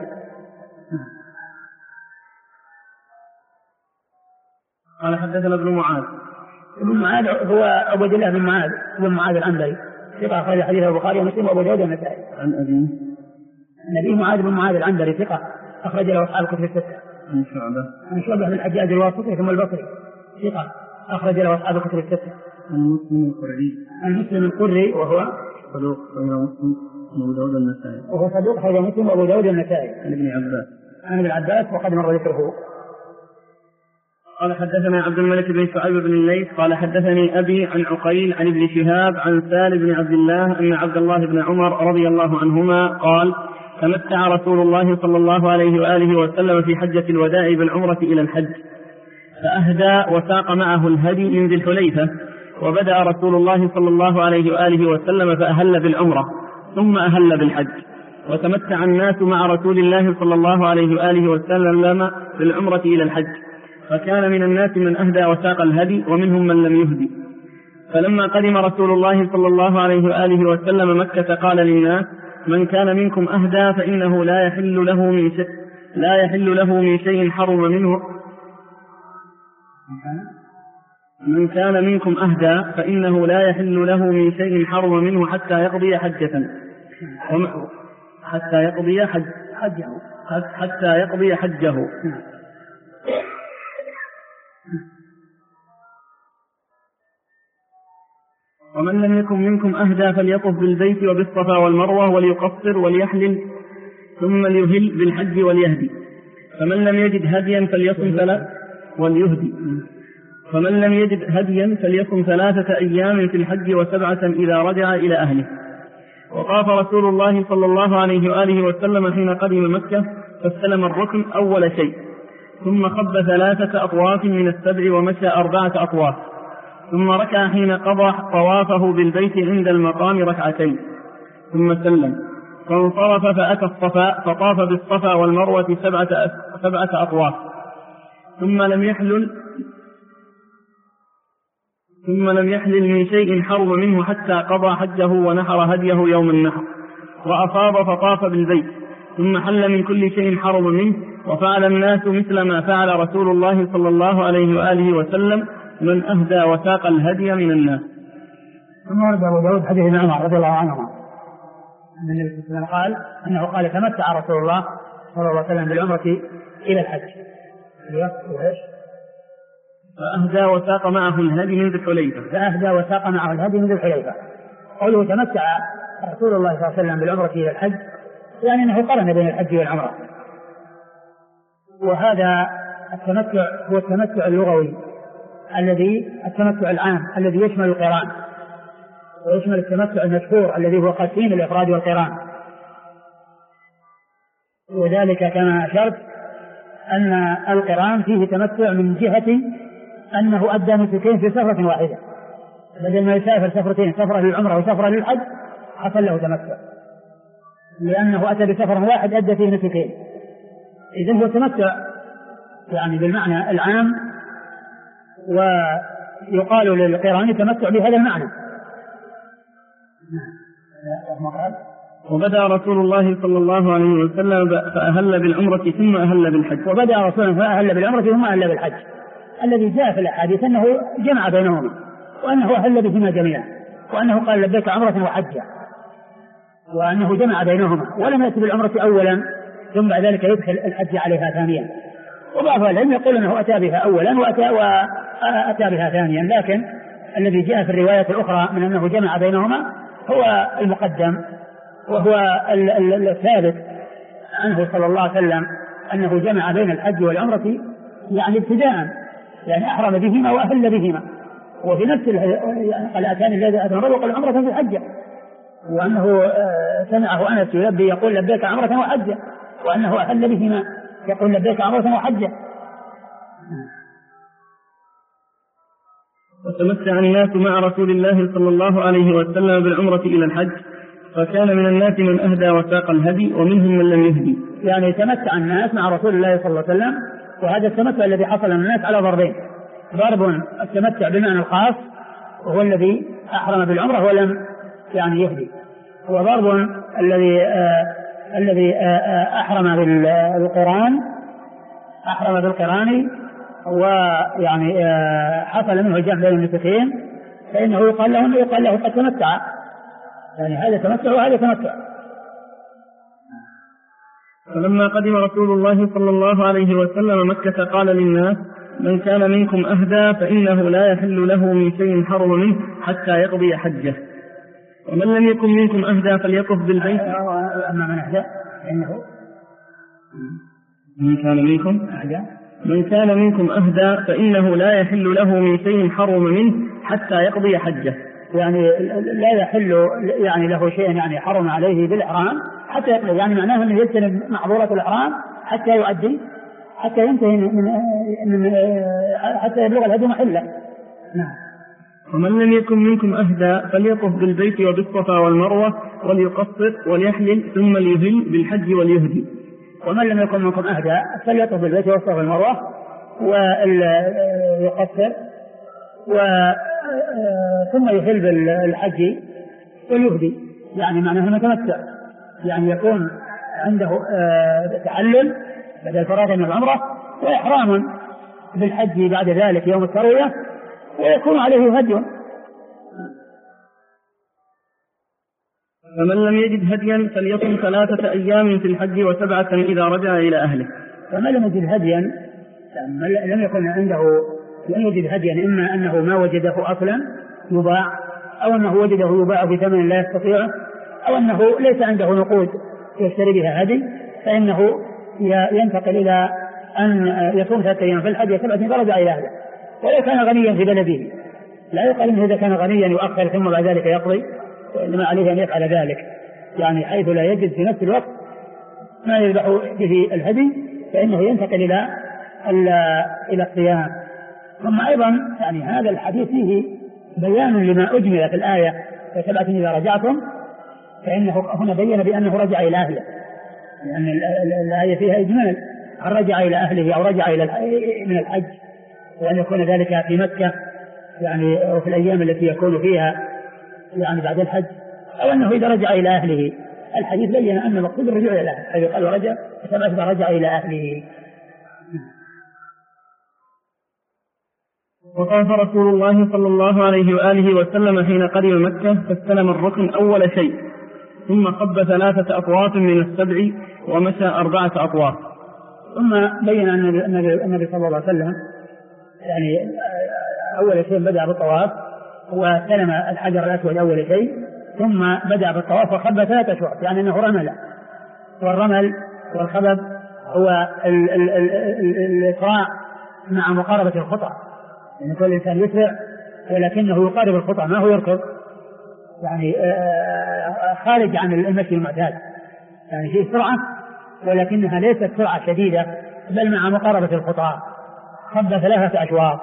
Speaker 2: قال حدثنا ابن معاذ.
Speaker 1: ابن معاذ هو عبد الله بن معاذ العنبري ثقة أخرج حديث البخاري ومسلم وأبو داود والنسائي.
Speaker 2: عن أبي
Speaker 1: معاذ بن معاذ العنبري ثقة أخرج له أصحاب الكتب الستة.
Speaker 2: عن
Speaker 1: شعبة بن الحجاج الواسطي ثم البصري ثقة أخرج له أصحاب الكتب الستة. المسلم القري وهو
Speaker 2: صدوق أبو داود النسائي
Speaker 1: وهو صدوق هذا مسلم أبو داود النسائي.
Speaker 2: عن
Speaker 1: ابن عباس وقد مر ذكره.
Speaker 2: قال حدثنا عبد الملك بن شعيب بن الليث قال حدثني أبي عن عقيل عن ابن شهاب عن سالم بن عبد الله أن عبد الله بن عمر رضي الله عنهما قال تمتع رسول الله صلى الله عليه وآله وسلم في حجة الوداع بالعمرة إلى الحج فأهدى وساق معه الهدي من ذي الحليفة وبدأ رسول الله صلى الله عليه وآله وسلم فأهل بالعمرة ثم أهل بالحج وتمتع الناس مع رسول الله صلى الله عليه وآله وسلم بالعمرة إلى الحج فكان من الناس من أهدى وساق الهدي ومنهم من لم يهدي. فلما قدم رسول الله صلى الله عليه وآله وسلم مكة قال للناس من كان منكم أهدى فإنه لا يحل له من شيء حرم منه من كان منكم أهدى فإنه لا يحل له من شيء حرم منه حتى يقضي حجه ومن لم يكن منكم أهدى فليطف بالبيت وبالصفا والمروة وليقصر وليحلل ثم ليهل بالحج وليهدي فمن لم يجد هديا فليصم 3 أيام في الحج و7 إذا رجع إلى أهله. وطاف رسول الله صلى الله عليه وآله وسلم حين قدم مكة فاستلم الركن أول شيء ثم خب 3 أطواف من السبع ومشى 4 أطواف ثم ركع حين قضى طوافه بالبيت عند المقام 2 ركعتين ثم سلم فانصرف فأتى الصفا فطاف بالصفا والمروة 7 أطواف ثم لم يحلل من شيء حرم منه حتى قضى حجه ونحر هديه يوم النحر وأفاض فطاف بالبيت ثم حل من كل شيء حرم منه وفعل الناس مثل ما فعل رسول الله صلى الله عليه وآله وسلم من أهدى وساق الهدي من الناس.
Speaker 1: ثم ورد أبو داود حديث ابن عمر رضي الله عنهما أن النبي صلى الله عليه وسلم قال تمتع رسول الله صلى الله عليه وسلم بالعمرة إلى الحج
Speaker 2: فأهدى وساق معه الهدي من ذي الحليفة.
Speaker 1: قوله تمتع رسول الله صلى الله عليه وسلم بالعمرة إلى الحج يعني أنه قرن بين الحج والعمرة. وهذا التمتع هو التمتع اللغوي التمتع العام الذي يشمل القران ويشمل التمتع المشهور الذي هو قسيم الإفراد والقران. وذلك كما أشرت أن القران فيه تمتع من جهة أنه أدى نسكين في سفرة واحدة بدل ما يسافر سفرتين سفرة للعمرة وسفرة للحج حصل له تمتع لأنه أتى بسفر واحد أدى فيه نسكين. إذن هو تمتع يعني بالمعنى العام ويقال للقران تمتع بهذا المعنى.
Speaker 2: وبدأ رسول الله صلى الله عليه وسلم فأهل بالعمرة ثم أهل بالحج.
Speaker 1: وبدأ رسول الله فأهل بالعمرة ثم أهل بالحج الذي جاء في الأحاديث أنه جمع بينهما وأنه أهل بهما جميعا وأنه قال لبيك عمرة وحجة وأنه جمع بينهما ولم يأتي بالعمرة أولا ثم بعد ذلك يدخل الحج عليها ثانيا. وبعض العلم يقول أنه أتى بها أولا وأتى بها ثانيا لكن الذي جاء في الرواية الأخرى من أنه جمع بينهما هو المقدم وهو الثابت عنه صلى الله عليه وسلم أنه جمع بين الحج والعمرة يعني ابتداء يعني أحرم بهما وأهل بهما. وفي نفس قال أتاني الذي أتى وقال عمرة في الحجة وأنه سمعه أنس يلبي يقول لبيك عمرة وحجة وأنه أهل بهما يقول لبيك عمرة وحجة.
Speaker 2: وتمتع الناس مع رسول الله صلى الله عليه وسلم بالعمرة إلى الحج فكان من الناس من أهدى وساق الهدي ومنهم من لم يهدي.
Speaker 1: يعني تمتع الناس مع رسول الله صلى الله عليه وسلم وهذا التمتع الذي حصل من الناس على ضربين. ضرب التمتع بالمعنى الخاص وهو الذي أحرم بالعمرة ولم يعني يهدي وضرب الذي أحرم بالقران ويعني حصل منه الجمع بين النسكين فإنه يقال له قد تمتع يعني هذا تمتع وهذا تمتع.
Speaker 2: فلما قدم رسول الله صلى الله عليه وسلم مكة قال للناس: من كان منكم أهدى فإنه لا يحل له من شيء حرم منه حتى يقضي حجه، ومن لم يكن منكم أهدى فليطف بالبيت.
Speaker 1: أما من أهدى فإنه
Speaker 2: من كان منكم أهدى فإنه لا يحل له من شيء حرم منه حتى يقضي حجه،
Speaker 1: يعني لا يحل يعني له شيء يعني حرم عليه بالإحرام حتى يقضي، يعني معناه أنه يجتنب محظورات الإحرام حتى يؤدي، حتى ينتهي من حتى يبلغ الهدي محله. نعم.
Speaker 2: ومن لم يكن منكم أهدى فليطف بالبيت وبالصفا والمروة وليقصر وليحلل ثم ليهل بالحج وليهدي.
Speaker 1: ومن لم يكن منكم أهدى فليطف بالبيت والصفا والمروة ويقصر ثم يهل بالحج ويهدي، يعني معناه متمتع، يعني يكون عنده تعلل بدل فرائض من العمرة وإحرام بالحج بعد ذلك يوم التروية، ويكون عليه هدي.
Speaker 2: فمن لم يجد هديا فليصم 3 أيام في الحج و7 إذا رجع إلى أهله.
Speaker 1: فمن لم يجد هديا لم يكن عنده لم يجد هديا، إما أنه ما وجده أصلا يباع، أو أنه وجده يباع بثمن لا يستطيعه، أو أنه ليس عنده نقود يشتري بها هدي، فإنه ينتقل إلى أن يصوم 3 أيام في الحج و7 إذا رجع إلى أهله. ولو كان غنيا في بلده لا يقال إنه إذا كان غنيا يؤخر ثم بعد ذلك يقضي، وإنما عليه أن يفعل ذلك، يعني حيث لا يجد في نفس الوقت ما يذبح به الهدي فإنه ينتقل إلى الصيام. ثم أيضا يعني هذا الحديث فيه بيان لما أجمل في الآية و7 إذا رجعتم، فإنه هنا بين بأنه رجع إلى أهله، لأن الآية فيها إجمال عن رجع إلى أهله أو رجع من الحج، وأن يكون ذلك في مكة يعني أو في الأيام التي يكون فيها يعني بعد الحج، أو أنه إذا رجع إلى أهله. الحديث بين أن المقصود الرجوع إلى أهله، حيث قال ورجع إذا رجع إلى أهله.
Speaker 2: وطاف رسول الله صلى الله عليه وآله وسلم حين قدم مكة فاستلم الركن أول شيء، ثم خب 3 أطواف من السبع ومشى 4 أطواف.
Speaker 1: ثم بين أن النبي صلى الله عليه وسلم يعني أول شيء بدأ بالطواف واستلم الحجر الأسود أول شيء، ثم بدأ بالطواف وخب 3 أشواط، يعني أنه رمل، والرمل والخبب هو الإسراع مع مقاربة الخطى، يعني كل إنسان يسرع ولكنه يقارب الخطى، ما هو يركض، يعني خارج عن المشي المعتاد، يعني فيه سرعة ولكنها ليست سرعة شديدة بل مع مقاربة الخطى. خب 3 أشواط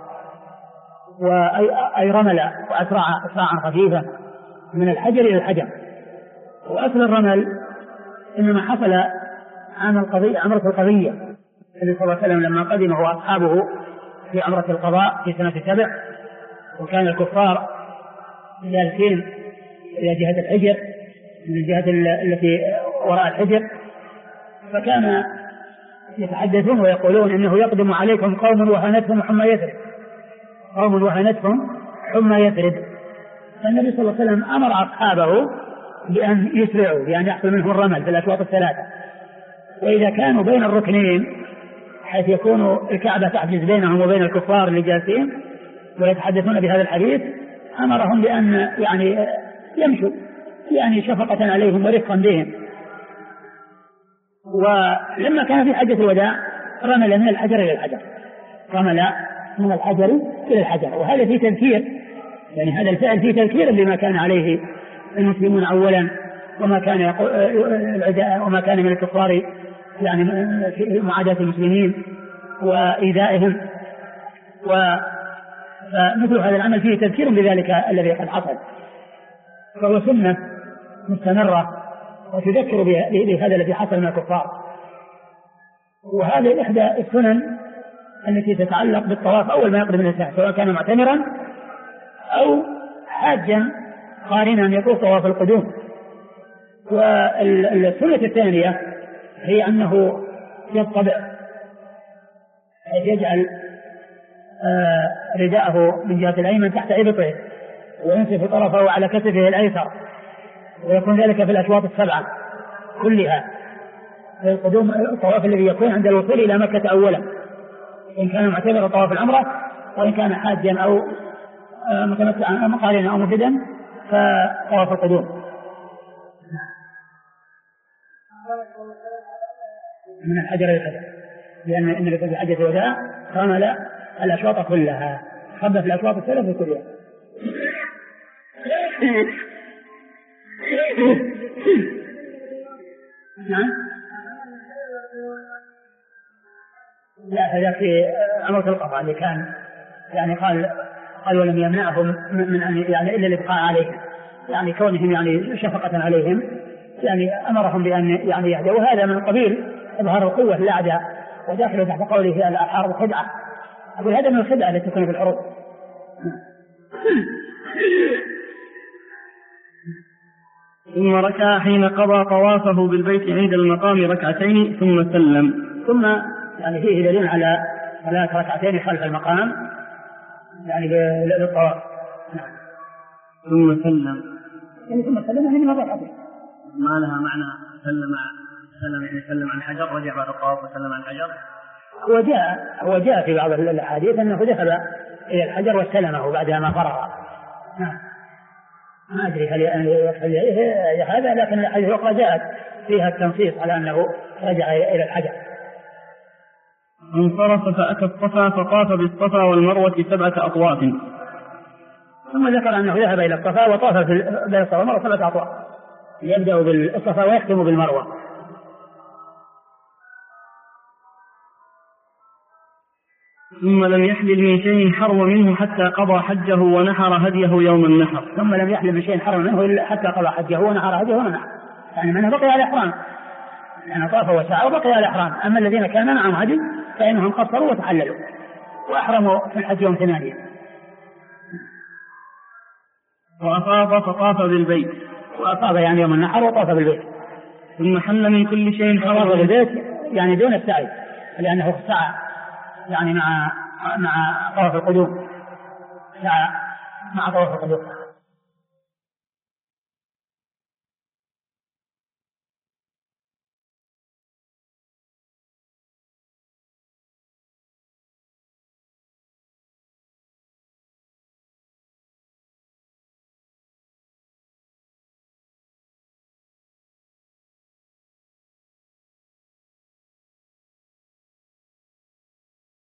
Speaker 1: وأي رمل وأسرع إسراعا خفيفا من الحجر إلى الحجر. وأصل الرمل إنما حصل عمرة القضية، النبي صلى الله عليه وسلم لما قدم هو أصحابه في عمرة القضاء في سنة 7، وكان الكفار جالسين إلى جهة الحجر من الجهة التي وراء الحجر، فكان يتحدثون ويقولون إنه يقدم عليكم قوم وهنتهم حمى يثرب، قوم وهنتهم حمى يثرب. فالنبي صلى الله عليه وسلم أمر أصحابه بأن يسرعوا، بأن يحصل منهم الرمل في الأشواط 3، وإذا كانوا بين الركنين حيث يكون الكعبة تحجز بينهم وبين الكفار اللي جالسين ويتحدثون بهذا الحديث، أمرهم بأن يعني يمشوا يعني شفقة عليهم ورفقا بهم. ولما كان في حجة الوداع رمل من الحجر إلى الحجر، رمل من الحجر إلى الحجر، وهذا فيه تذكير، يعني هذا الفعل فيه تذكير بما كان عليه المسلمون أولا، وما كان من الكفار يعني في معاداة المسلمين وإيذائهم. ومثل هذا العمل فيه تذكير بذلك الذي قد حصل، فهو سنة مستمرة وتذكر بهذا الذي حصل من الكفار. وهذه إحدى السنن التي تتعلق بالطواف أول ما يقدم الإنسان، سواء كان معتمرا أو حاجا قارنا يطوف طواف القدوم. والسنة الثانية هي أنه يطبع، يجعل رداءه من جهة الأيمن تحت إبطه وينصف طرفه على كتفه الأيسر، ويكون ذلك في الأشواط 7 كلها، القدوم الطواف الذي يكون عند الوصول إلى مكة أولا، إن كان معتبر طواف العمرة، وإن كان حاجا أو متمتعا أو مقارنا أو مفردا فطواف القدوم. من الحجر للحجر، لأن النبي في حجة الوداع كمل الأشواط كلها، خبث الأشواط الثلاث كلها. نعم. لا، هذا في عمرة القضاء اللي كان يعني قال ولم يمنعهم من أن يعني إلا الإبقاء عليهم، يعني كونهم يعني شفقة عليهم يعني أمرهم بأن يعني يهدوا، وهذا من قبيل إظهار القوة للأعداء، وداخل تحت قوله الحرب خدعة، أقول هذا من الخدعة التي تكون في الحروب.
Speaker 2: ثم ركع حين قضى طوافه بالبيت عند المقام ركعتين ثم سلم.
Speaker 1: ثم يعني فيه دليل على صلاة ركعتين خلف المقام يعني للطواف.
Speaker 2: ثم سلم
Speaker 1: يعني ثم سلم يعني مرة واحدة.
Speaker 3: ما لها معنى سلم عن الحجر، رجع بعد الطواف وسلم عن الحجر.
Speaker 1: هو جاء في بعض الأحاديث أنه دخل إلى الحجر واستلمه بعد ما فرغ. ما أدري هل هذا، لكن الحديث الأخرى جاءت فيها التنصيص على أنه رجع إلى الحجر.
Speaker 2: انصرف فأتى الصفا فطاف بالصفا والمروة 7 أطواف.
Speaker 1: ثم ذكر أنه ذهب إلى الصفا وطاف بين الصفا والمروة 7 أطواف، يبدأ بالصفا ويختم بالمروة.
Speaker 2: ثم لم يحلل من شيء حرم منه حتى قضى حجه ونحر هديه يوم النحر.
Speaker 1: ثم لم يحلل من شيء حرم منه حتى قضى حجه ونحر هديه يوم النحر، يعني منه بقي على الإحرام، يعني طاف وسعى وبقي على الإحرام. أما الذين كان معهم هدي فإنهم قصروا وتحللوا وأحرموا في الحج يوم 8.
Speaker 2: وأفاض فطاف بالبيت.
Speaker 1: وأفاض يعني يوم النحر وطاف بالبيت.
Speaker 2: ثم حل من كل شيء حرم
Speaker 1: بالبيت يعني دون السعي، لأنه سعى يعني مع طواف القدوم، سعى مع طواف القدوم.